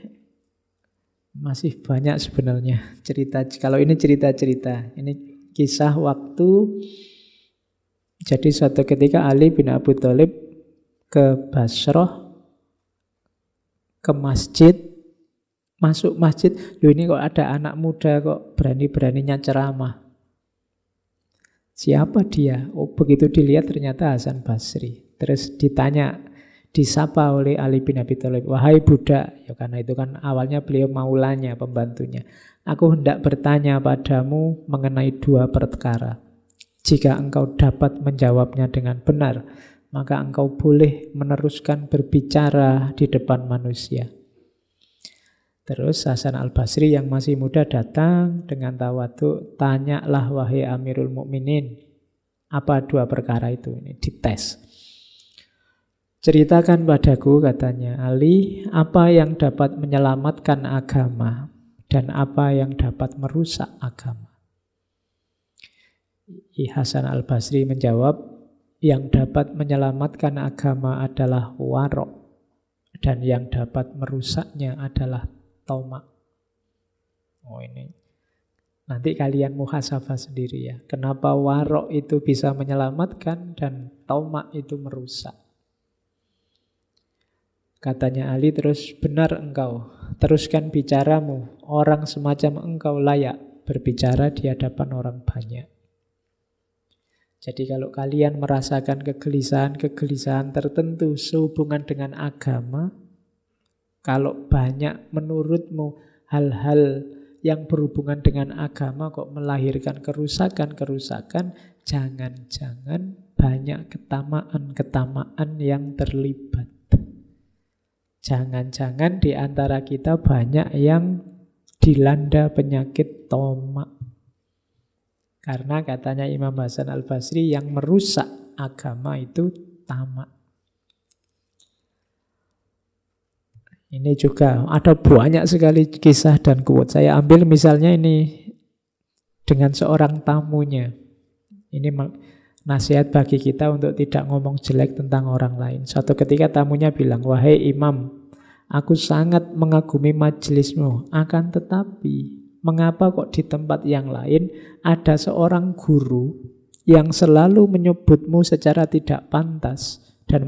masih banyak sebenarnya cerita. Kalau ini cerita-cerita, ini kisah waktu. Jadi suatu ketika Ali bin Abi Thalib ke Basrah, ke masjid, masuk masjid. Loh, ini kok ada anak muda kok berani-beraninya ceramah. Siapa dia? Oh, begitu dilihat ternyata Hasan Basri. Terus ditanya, disapa oleh Ali bin Abi Thalib, wahai budak, ya karena itu kan awalnya beliau maulanya, pembantunya. Aku hendak bertanya padamu mengenai dua perkara. Jika engkau dapat menjawabnya dengan benar, maka engkau boleh meneruskan berbicara di depan manusia. Terus Hasan al-Basri yang masih muda datang dengan tawadhu, tanyalah wahai Amirul Mukminin, apa dua perkara itu? Ini dites. Ceritakan padaku, katanya Ali, apa yang dapat menyelamatkan agama dan apa yang dapat merusak agama. Hasan al-Basri menjawab, yang dapat menyelamatkan agama adalah warok dan yang dapat merusaknya adalah tamak. Oh, ini nanti kalian muhasabah sendiri ya. Kenapa warok itu bisa menyelamatkan dan tamak itu merusak? Katanya Ali terus, benar engkau, teruskan bicaramu. Orang semacam engkau layak berbicara di hadapan orang banyak. Jadi kalau kalian merasakan kegelisahan tertentu sehubungan dengan agama, kalau banyak menurutmu hal-hal yang berhubungan dengan agama kok melahirkan kerusakan-kerusakan, jangan-jangan banyak ketamaan-ketamaan yang terlibat. Jangan-jangan di antara kita banyak yang dilanda penyakit tamak. Karena katanya Imam Hasan al-Basri, yang merusak agama itu tamak. Ini juga ada banyak sekali kisah dan quote. Saya ambil misalnya ini dengan seorang tamunya. Ini nasihat bagi kita untuk tidak ngomong jelek tentang orang lain. Suatu ketika tamunya bilang, wahai imam, aku sangat mengagumi majelismu. Akan tetapi, mengapa kok di tempat yang lain ada seorang guru yang selalu menyebutmu secara tidak pantas dan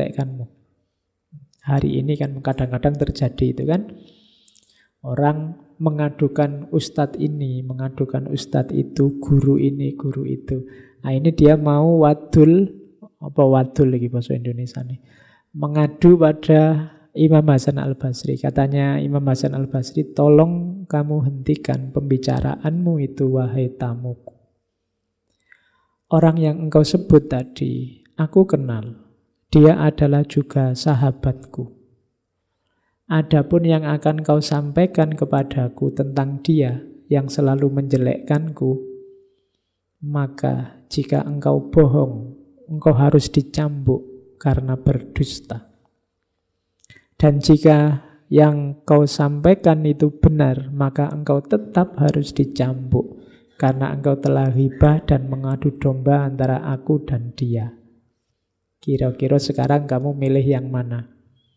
menjelek-jelekkanmu? Hari ini kan kadang-kadang terjadi itu kan. Orang mengadukan ustadz ini, mengadukan ustadz itu, guru ini, guru itu. Nah ini dia mau wadul, apa wadul lagi bahasa Indonesia nih, mengadu pada Imam Hasan Al-Basri. Katanya Imam Hasan Al-Basri, tolong kamu hentikan pembicaraanmu itu, wahai tamuku. Orang yang engkau sebut tadi, aku kenal. Dia adalah juga sahabatku. Adapun yang akan kau sampaikan kepadaku tentang dia yang selalu menjelekkanku, maka jika engkau bohong, engkau harus dicambuk karena berdusta. Dan jika yang kau sampaikan itu benar, maka engkau tetap harus dicambuk karena engkau telah ghibah dan mengadu domba antara aku dan dia. Kira-kira sekarang kamu milih yang mana?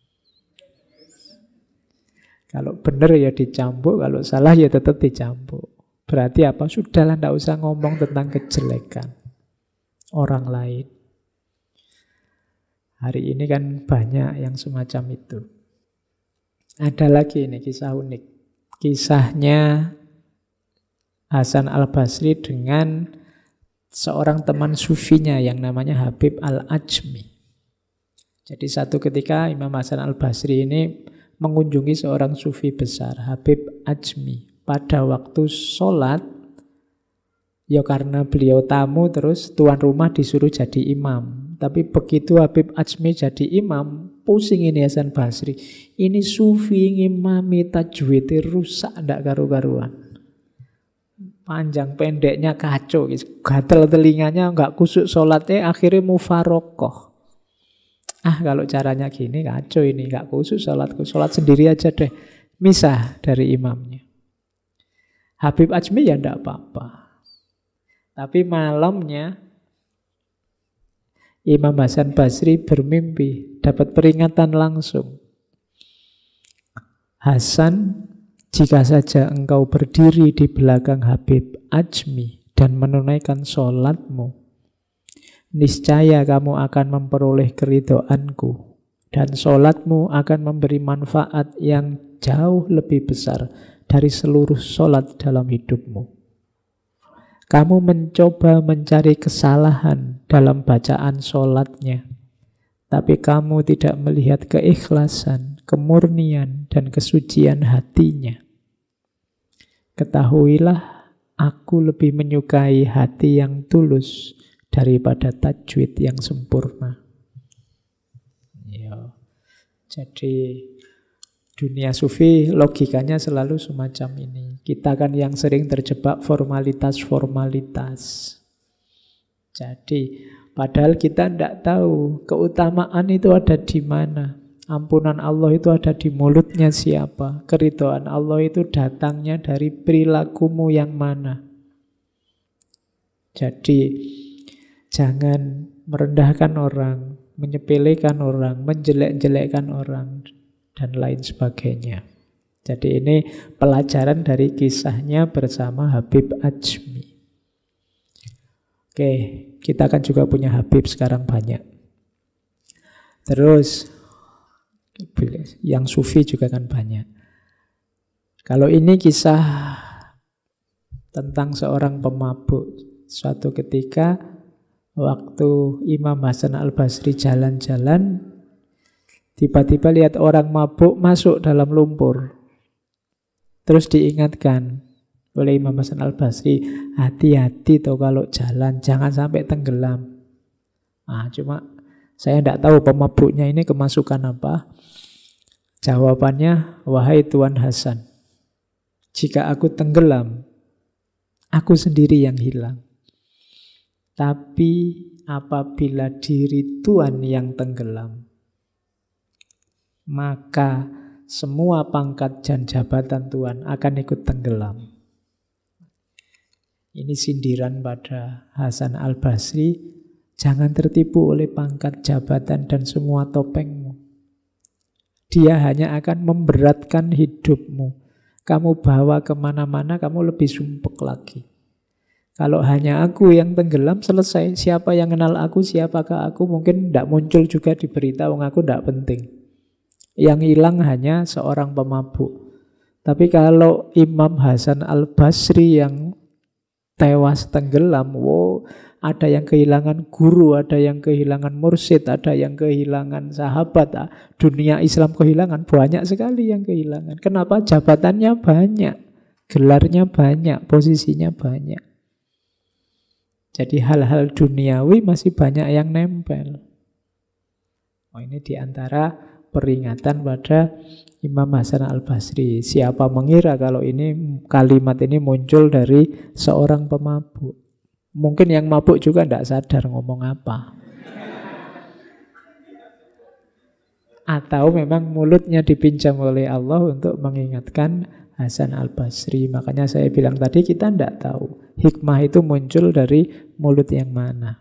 Kalau benar ya dicambuk, kalau salah ya tetap dicambuk. Berarti apa? Sudahlah, tidak usah ngomong tentang kejelekan orang lain. Hari ini kan banyak yang semacam itu. Ada lagi ini kisah unik. Kisahnya Hasan Al-Basri dengan seorang teman sufinya yang namanya Habib Al-Ajmi. Jadi satu ketika Imam Hasan Al-Basri ini mengunjungi seorang sufi besar, Habib Ajmi. Pada waktu sholat, ya karena beliau tamu, terus tuan rumah disuruh jadi imam. Tapi begitu Habib Ajmi jadi imam, pusing ini Hasan Basri. Ini sufi ngimami tajwidnya rusak, ndak karu-karuan. Panjang pendeknya kacau, gatel telinganya, nggak kusuk sholatnya, akhirnya mufarokoh. Kalau caranya gini kacau ini, nggak khusus sholatku, sholat sendiri aja deh, misah dari imamnya. Habib Ajmi ya ndak apa-apa. Tapi malamnya Imam Hasan Basri bermimpi, dapat peringatan langsung. Hasan, jika saja engkau berdiri di belakang Habib Ajmi dan menunaikan sholatmu, niscaya kamu akan memperoleh keridhoanku, dan sholatmu akan memberi manfaat yang jauh lebih besar dari seluruh sholat dalam hidupmu. Kamu mencoba mencari kesalahan dalam bacaan sholatnya, tapi kamu tidak melihat keikhlasan, kemurnian, dan kesucian hatinya. Ketahuilah, aku lebih menyukai hati yang tulus daripada tajwid yang sempurna. Ya. Jadi dunia sufi logikanya selalu semacam ini. Kita kan yang sering terjebak formalitas-formalitas. Jadi padahal kita tidak tahu keutamaan itu ada di mana. Ampunan Allah itu ada di mulutnya siapa. Keridhaan Allah itu datangnya dari perilakumu yang mana. Jadi jangan merendahkan orang, menyepelekan orang, menjelek-jelekkan orang, dan lain sebagainya. Jadi ini pelajaran dari kisahnya bersama Habib Ajmi. Oke, kita kan juga punya Habib sekarang banyak. Terus yang sufi juga kan banyak. Kalau ini kisah tentang seorang pemabuk. Suatu ketika waktu Imam Hasan Al-Basri jalan-jalan, tiba-tiba lihat orang mabuk masuk dalam lumpur. Terus diingatkan oleh Imam Hasan Al-Basri, hati-hati tuh kalau jalan, jangan sampai tenggelam. Cuma saya tidak tahu pemabuknya ini kemasukan apa. Jawabannya, wahai Tuan Hasan, jika aku tenggelam, aku sendiri yang hilang. Tapi apabila diri Tuan yang tenggelam, maka semua pangkat dan jabatan Tuan akan ikut tenggelam. Ini sindiran pada Hasan Al-Basri. Jangan tertipu oleh pangkat, jabatan, dan semua topengmu. Dia hanya akan memberatkan hidupmu. Kamu bawa kemana-mana, kamu lebih sumpek lagi. Kalau hanya aku yang tenggelam, selesai. Siapa yang kenal aku, siapakah aku, mungkin tidak muncul juga di berita, wong aku tidak penting. Yang hilang hanya seorang pemabuk. Tapi kalau Imam Hasan Al-Basri yang tewas tenggelam, wow, ada yang kehilangan guru, ada yang kehilangan mursyid, ada yang kehilangan sahabat. Dunia Islam kehilangan, banyak sekali yang kehilangan. Kenapa? Jabatannya banyak, gelarnya banyak, posisinya banyak. Jadi hal-hal duniawi masih banyak yang nempel. Oh, ini diantara peringatan pada Imam Hasan Al-Basri. Siapa mengira kalau ini kalimat ini muncul dari seorang pemabuk. Mungkin yang mabuk juga tidak sadar ngomong apa. Atau memang mulutnya dipinjam oleh Allah untuk mengingatkan Hasan Al-Basri. Makanya saya bilang tadi kita tidak tahu hikmah itu muncul dari mulut yang mana.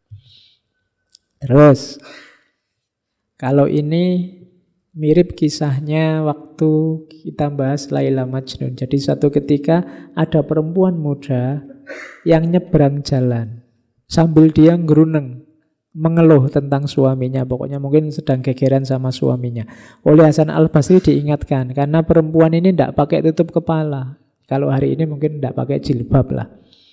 Terus, kalau ini mirip kisahnya waktu kita bahas Laila Majnun. Jadi suatu ketika ada perempuan muda yang nyebrang jalan sambil dia ngeruneng, mengeluh tentang suaminya. Pokoknya mungkin sedang gegeran sama suaminya. Oleh Hasan Al-Basri diingatkan, karena perempuan ini tidak pakai tutup kepala. Kalau hari ini mungkin tidak pakai jilbab lah.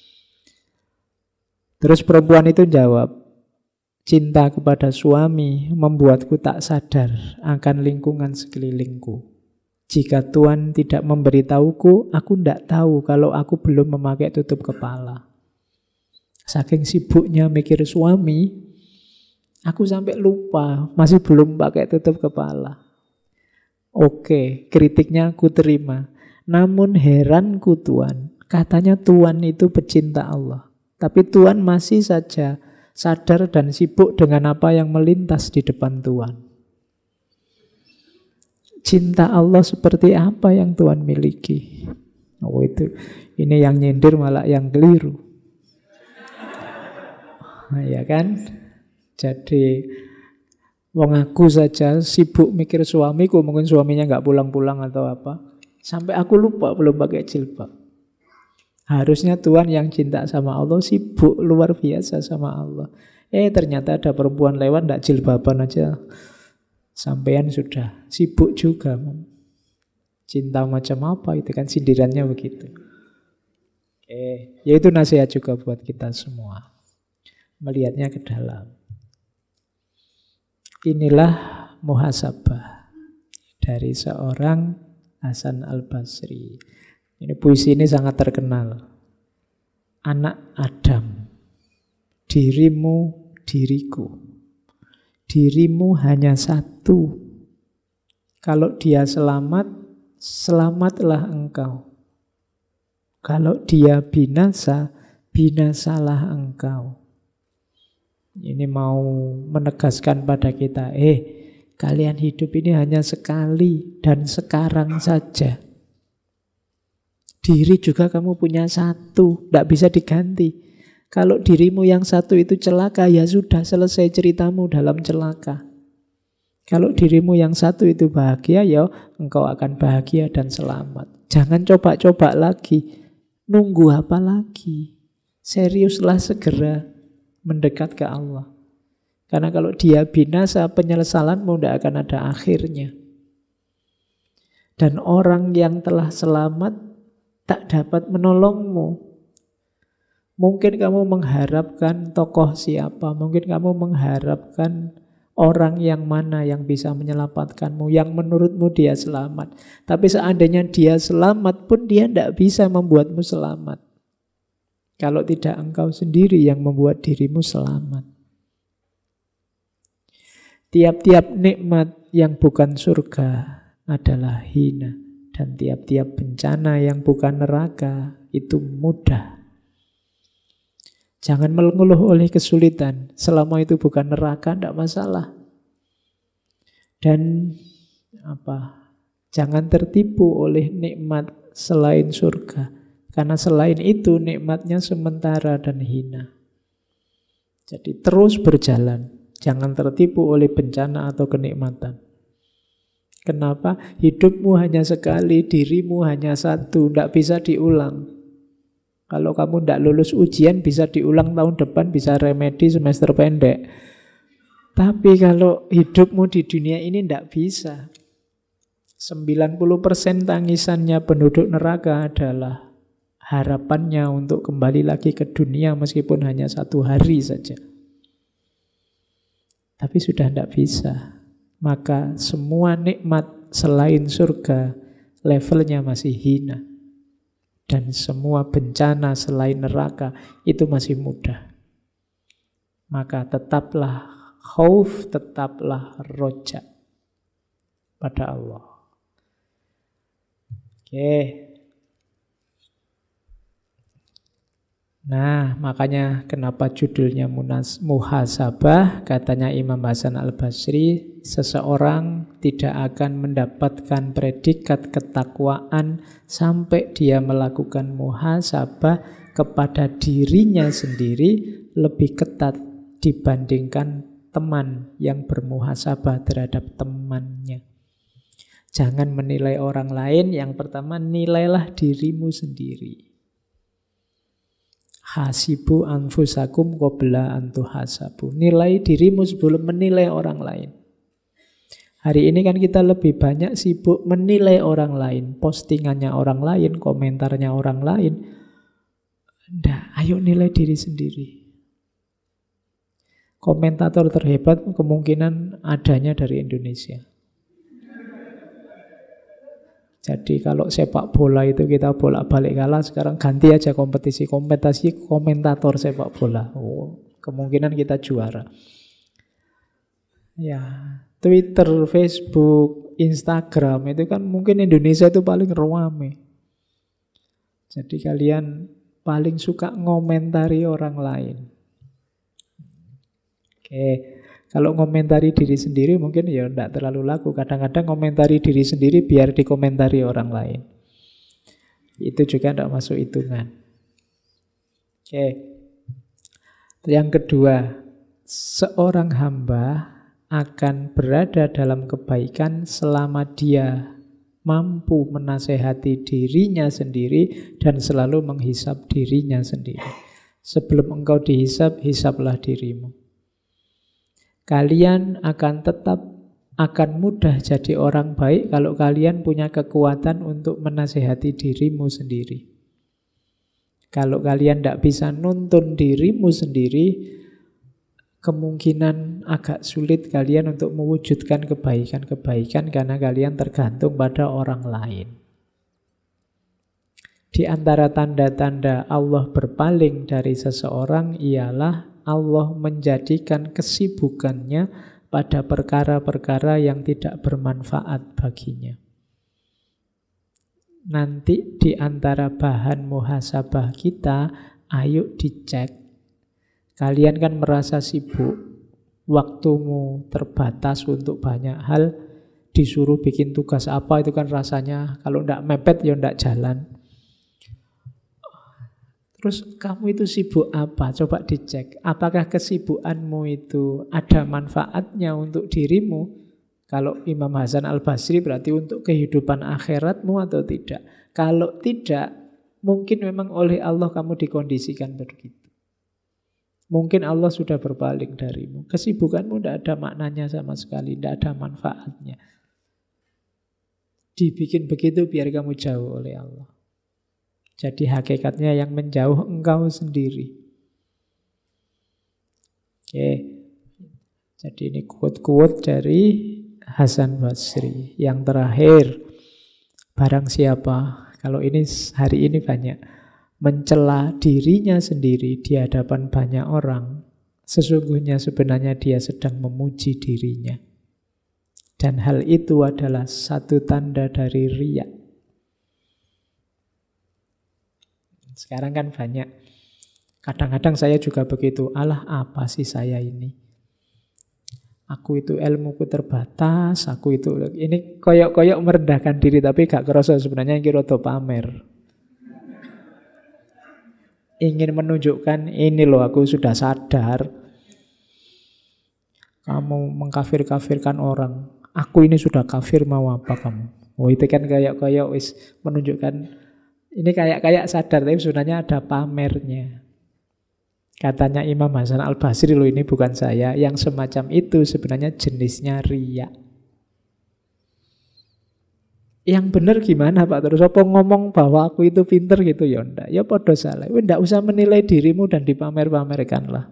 Terus perempuan itu jawab, cinta kepada suami membuatku tak sadar akan lingkungan sekelilingku. Jika Tuhan tidak memberitahuku, aku tidak tahu kalau aku belum memakai tutup kepala. Saking sibuknya mikir suami, aku sampai lupa masih belum pakai tutup kepala. Oke, kritiknya aku terima. Namun heranku Tuhan, katanya Tuhan itu pecinta Allah. Tapi Tuhan masih saja sadar dan sibuk dengan apa yang melintas di depan Tuhan. Cinta Allah seperti apa yang Tuhan miliki? Oh itu, ini yang nyindir malah yang keliru. Nah, ya kan? Jadi wong aku saja sibuk mikir suamiku, mungkin suaminya nggak pulang-pulang atau apa. Sampai aku lupa belum pakai jilbab. Harusnya Tuhan yang cinta sama Allah sibuk luar biasa sama Allah. Ternyata ada perempuan lewat tidak jilbaban aja, sampean sudah sibuk juga. Cinta macam apa itu kan, sindirannya begitu. Yaitu nasihat juga buat kita semua, melihatnya ke dalam. Inilah muhasabah dari seorang Hasan Al-Basri. Ini puisi ini sangat terkenal. Anak Adam, dirimu, diriku. Dirimu hanya satu. Kalau dia selamat, selamatlah engkau. Kalau dia binasa, binasalah engkau. Ini mau menegaskan pada kita, kalian hidup ini hanya sekali dan sekarang saja. Diri juga kamu punya satu, tidak bisa diganti. Kalau dirimu yang satu itu celaka, ya sudah selesai ceritamu dalam celaka. Kalau dirimu yang satu itu bahagia, ya engkau akan bahagia dan selamat. Jangan coba-coba lagi. Nunggu apa lagi? Seriuslah segera mendekat ke Allah. Karena kalau dia binasa, penyesalanmu tidak akan ada akhirnya. Dan orang yang telah selamat tak dapat menolongmu. Mungkin kamu mengharapkan tokoh siapa, mungkin kamu mengharapkan orang yang mana yang bisa menyelamatkanmu, yang menurutmu dia selamat. Tapi seandainya dia selamat pun dia tidak bisa membuatmu selamat. Kalau tidak engkau sendiri yang membuat dirimu selamat. Tiap-tiap nikmat yang bukan surga adalah hina. Dan tiap-tiap bencana yang bukan neraka itu mudah. Jangan mengeluh oleh kesulitan. Selama itu bukan neraka, tidak masalah. Dan jangan tertipu oleh nikmat selain surga. Karena selain itu nikmatnya sementara dan hina. Jadi terus berjalan. Jangan tertipu oleh bencana atau kenikmatan. Kenapa? Hidupmu hanya sekali, dirimu hanya satu, tidak bisa diulang. Kalau kamu tidak lulus ujian, bisa diulang tahun depan, bisa remedi semester pendek. Tapi kalau hidupmu di dunia ini tidak bisa. 90% tangisannya penduduk neraka adalah harapannya untuk kembali lagi ke dunia meskipun hanya 1 hari saja. Tapi sudah tidak bisa. Maka semua nikmat selain surga levelnya masih hina. Dan semua bencana selain neraka itu masih mudah. Maka tetaplah khauf, tetaplah roja pada Allah. Oke. Nah, makanya kenapa judulnya muhasabah? Katanya Imam Hasan Al-Basri, seseorang tidak akan mendapatkan predikat ketakwaan sampai dia melakukan muhasabah kepada dirinya sendiri lebih ketat dibandingkan teman yang bermuhasabah terhadap temannya. Jangan menilai orang lain, yang pertama nilailah dirimu sendiri. Hasibu anfusakum qabla an tuhasabu. Nilai dirimu sebelum menilai orang lain. Hari ini kan kita lebih banyak sibuk menilai orang lain, postingannya orang lain, komentarnya orang lain. Nggak, ayo nilai diri sendiri. Komentator terhebat kemungkinan adanya dari Indonesia. Jadi kalau sepak bola itu kita bolak-balik kalah, sekarang ganti aja kompetisi komentator sepak bola. Oh, kemungkinan kita juara. Ya, Twitter, Facebook, Instagram itu kan mungkin Indonesia itu paling ramai. Jadi kalian paling suka ngomentari orang lain. Oke. Kalau ngomentari diri sendiri mungkin ya tidak terlalu laku. Kadang-kadang ngomentari diri sendiri biar dikomentari orang lain. Itu juga tidak masuk hitungan. Oke. Yang kedua, seorang hamba akan berada dalam kebaikan selama dia mampu menasehati dirinya sendiri dan selalu menghisap dirinya sendiri. Sebelum engkau dihisap, hisaplah dirimu. Kalian akan mudah jadi orang baik kalau kalian punya kekuatan untuk menasehati dirimu sendiri. Kalau kalian tidak bisa nuntun dirimu sendiri, kemungkinan agak sulit kalian untuk mewujudkan kebaikan-kebaikan karena kalian tergantung pada orang lain. Di antara tanda-tanda Allah berpaling dari seseorang ialah Allah menjadikan kesibukannya pada perkara-perkara yang tidak bermanfaat baginya. Nanti di antara bahan muhasabah kita, ayo dicek. Kalian kan merasa sibuk, waktumu terbatas untuk banyak hal, disuruh bikin tugas apa itu kan rasanya kalau tidak mepet ya tidak jalan. Terus kamu itu sibuk apa? Coba dicek. Apakah kesibukanmu itu ada manfaatnya untuk dirimu? Kalau Imam Hasan Al-Basri berarti untuk kehidupan akhiratmu atau tidak? Kalau tidak, mungkin memang oleh Allah kamu dikondisikan begitu. Mungkin Allah sudah berpaling darimu. Kesibukanmu tidak ada maknanya sama sekali, tidak ada manfaatnya. Dibikin begitu biar kamu jauh oleh Allah. Jadi hakikatnya yang menjauh engkau sendiri. Oke. Jadi ini quote-quote dari Hasan Basri. Yang terakhir, barang siapa, kalau ini hari ini banyak, mencela dirinya sendiri di hadapan banyak orang, sesungguhnya sebenarnya dia sedang memuji dirinya. Dan hal itu adalah satu tanda dari riya. Sekarang kan banyak. Kadang-kadang saya juga begitu. Alah, apa sih saya ini? Aku itu ilmuku terbatas. Aku itu ini koyok-koyok merendahkan diri, tapi gak kerasa sebenarnya kira pamer. Ingin menunjukkan ini loh, aku sudah sadar. Kamu mengkafir-kafirkan orang. Aku ini sudah kafir, mau apa kamu? Oh, itu kan koyok-koyok wis menunjukkan. Ini kayak sadar, tapi sebenarnya ada pamernya. Katanya Imam Hasan Al-Basri, loh ini bukan saya. Yang semacam itu sebenarnya jenisnya riya. Yang benar gimana Pak? Terus apa ngomong bahwa aku itu pinter gitu ya ndak. Ya podo salah. Wis ndak usah menilai dirimu dan dipamer-pamerkanlah.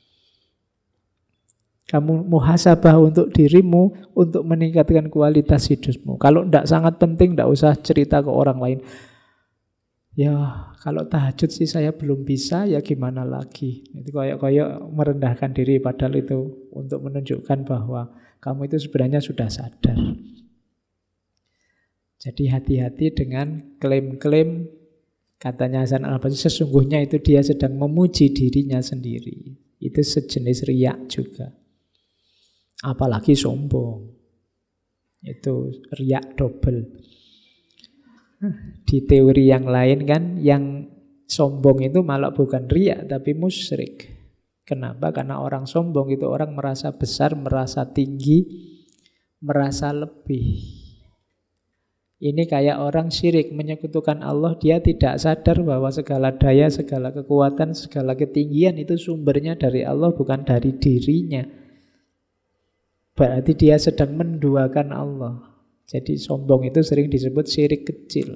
Kamu muhasabah untuk dirimu untuk meningkatkan kualitas hidupmu. Kalau ndak sangat penting ndak usah cerita ke orang lain. Ya kalau tahajud sih saya belum bisa, ya gimana lagi. Itu kayak merendahkan diri padahal itu untuk menunjukkan bahwa kamu itu sebenarnya sudah sadar. Jadi hati-hati dengan klaim-klaim, katanya Hasan al-Basri, sesungguhnya itu dia sedang memuji dirinya sendiri. Itu sejenis riak juga. Apalagi sombong. Itu riak double. Di teori yang lain kan, yang sombong itu malah bukan riak tapi musyrik. Kenapa? Karena orang sombong itu orang merasa besar, merasa tinggi, merasa lebih. Ini kayak orang syirik, menyekutukan Allah, dia tidak sadar bahwa segala daya, segala kekuatan, segala ketinggian itu sumbernya dari Allah, bukan dari dirinya. Berarti dia sedang menduakan Allah. Jadi sombong itu sering disebut syirik kecil.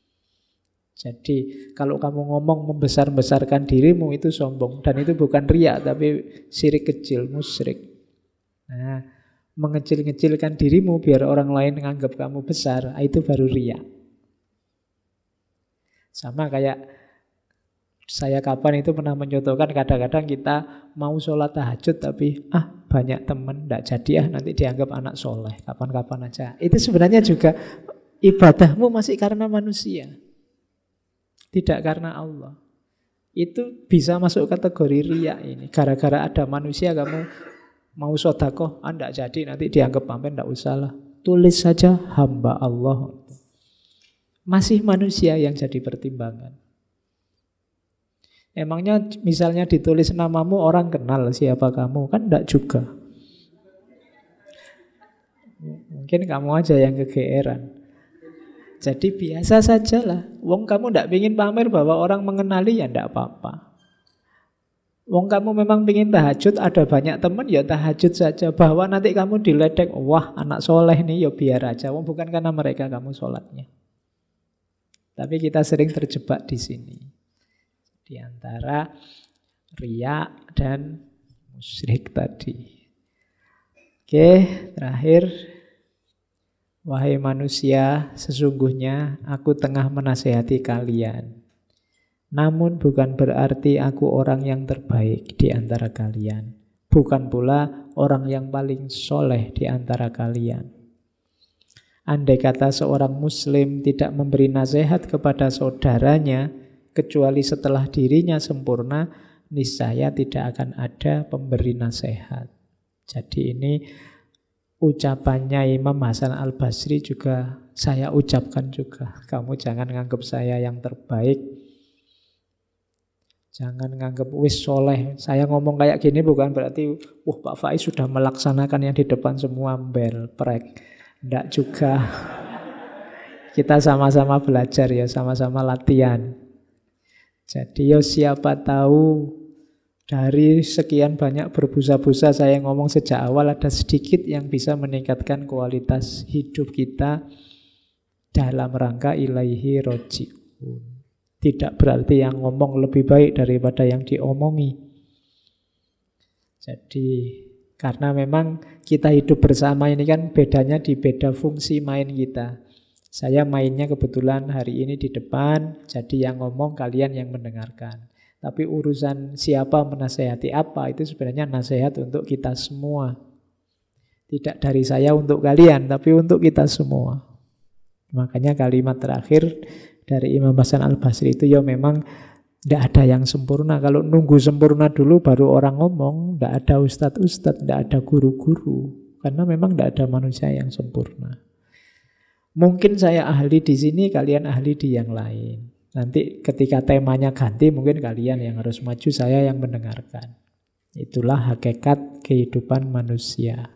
Jadi kalau kamu ngomong membesar-besarkan dirimu itu sombong. Dan itu bukan riya tapi syirik kecil, musyrik. Nah, mengecil-ngecilkan dirimu biar orang lain menganggap kamu besar, itu baru riya. Sama kayak saya kapan itu pernah mencontohkan, kadang-kadang kita mau sholat tahajud tapi banyak teman, tidak jadi nanti dianggap anak soleh, kapan-kapan aja. Itu sebenarnya juga ibadahmu masih karena manusia, tidak karena Allah. Itu bisa masuk kategori riya ini. Gara-gara ada manusia kamu mau sedekah, tidak jadi, nanti dianggap pamer, tidak usah lah. Tulis saja hamba Allah. Masih manusia yang jadi pertimbangan. Emangnya misalnya ditulis namamu, orang kenal siapa kamu? Kan tidak juga. Mungkin kamu aja yang kegeeran. Jadi biasa sajalah. Wong kamu tidak ingin pamer bahwa orang mengenali, ya tidak apa-apa. Wong kamu memang pingin tahajud, ada banyak teman, ya tahajud saja. Bahwa nanti kamu diledek, wah anak soleh nih, ya biar aja. Wong bukan karena mereka kamu sholatnya. Tapi kita sering terjebak di sini. Di antara riya dan musyrik tadi. Oke, terakhir. Wahai manusia, sesungguhnya aku tengah menasehati kalian. Namun bukan berarti aku orang yang terbaik di antara kalian. Bukan pula orang yang paling soleh di antara kalian. Andai kata seorang muslim tidak memberi nasihat kepada saudaranya, kecuali setelah dirinya sempurna, niscaya tidak akan ada pemberi nasihat. Jadi ini ucapannya Imam Hasan al-Basri juga saya ucapkan juga. Kamu jangan nganggap saya yang terbaik. Jangan nganggap wis soleh. Saya ngomong kayak gini bukan berarti Pak Faiz sudah melaksanakan yang di depan semua mbel, prek. Tidak juga. Kita sama-sama belajar ya, sama-sama latihan. Jadi siapa tahu dari sekian banyak berbusa-busa saya ngomong sejak awal, ada sedikit yang bisa meningkatkan kualitas hidup kita dalam rangka ilaihi roji'un. Tidak berarti yang ngomong lebih baik daripada yang diomongi. Jadi karena memang kita hidup bersama ini kan bedanya di beda fungsi main kita. Saya mainnya kebetulan hari ini di depan, jadi yang ngomong kalian yang mendengarkan. Tapi urusan siapa menasehati apa itu sebenarnya nasihat untuk kita semua. Tidak dari saya untuk kalian, tapi untuk kita semua. Makanya kalimat terakhir dari Imam Hasan al-Basri itu ya memang tidak ada yang sempurna. Kalau nunggu sempurna dulu baru orang ngomong, tidak ada ustadz-ustadz, tidak ada guru-guru. Karena memang tidak ada manusia yang sempurna. Mungkin saya ahli di sini, kalian ahli di yang lain. Nanti ketika temanya ganti, mungkin kalian yang harus maju, saya yang mendengarkan. Itulah hakikat kehidupan manusia.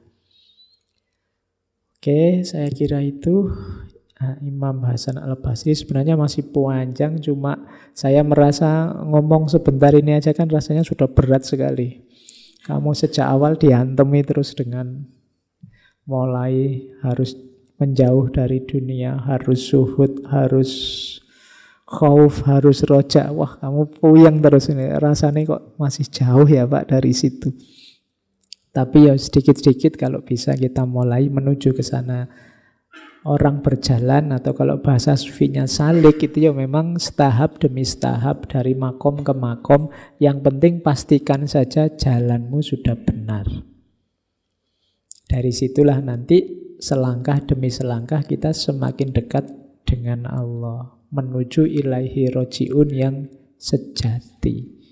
Oke, saya kira itu. Imam Hasan al-Basri sebenarnya masih panjang, cuma saya merasa ngomong sebentar ini aja kan rasanya sudah berat sekali. Kamu sejak awal dihantemi terus dengan mulai harus menjauh dari dunia, harus zuhud, harus khauf, harus roja. Wah, kamu puyeng terus ini. Rasanya kok masih jauh ya Pak dari situ. Tapi ya sedikit-sedikit kalau bisa kita mulai menuju ke sana. Orang berjalan atau kalau bahasa sufinya salik itu ya memang setahap demi setahap dari makom ke makom. Yang penting pastikan saja jalanmu sudah benar. Dari situlah nanti selangkah demi selangkah kita semakin dekat dengan Allah, menuju ilaihi roji'un yang sejati.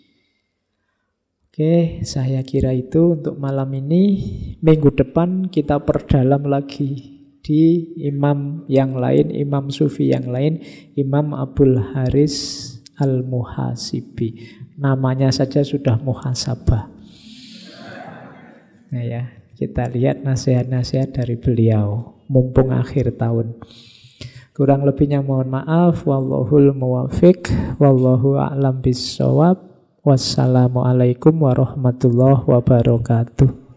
Oke, saya kira itu untuk malam ini. Minggu depan kita perdalam lagi di imam yang lain, imam sufi yang lain, Imam Abul Haris Al-Muhasibi. Namanya saja sudah muhasabah. Nah ya, kita lihat nasihat-nasihat dari beliau mumpung akhir tahun. Kurang lebihnya mohon maaf. Wallahul muwafiq, wallahu a'lam bissawab. Wassalamualaikum warahmatullahi wabarakatuh.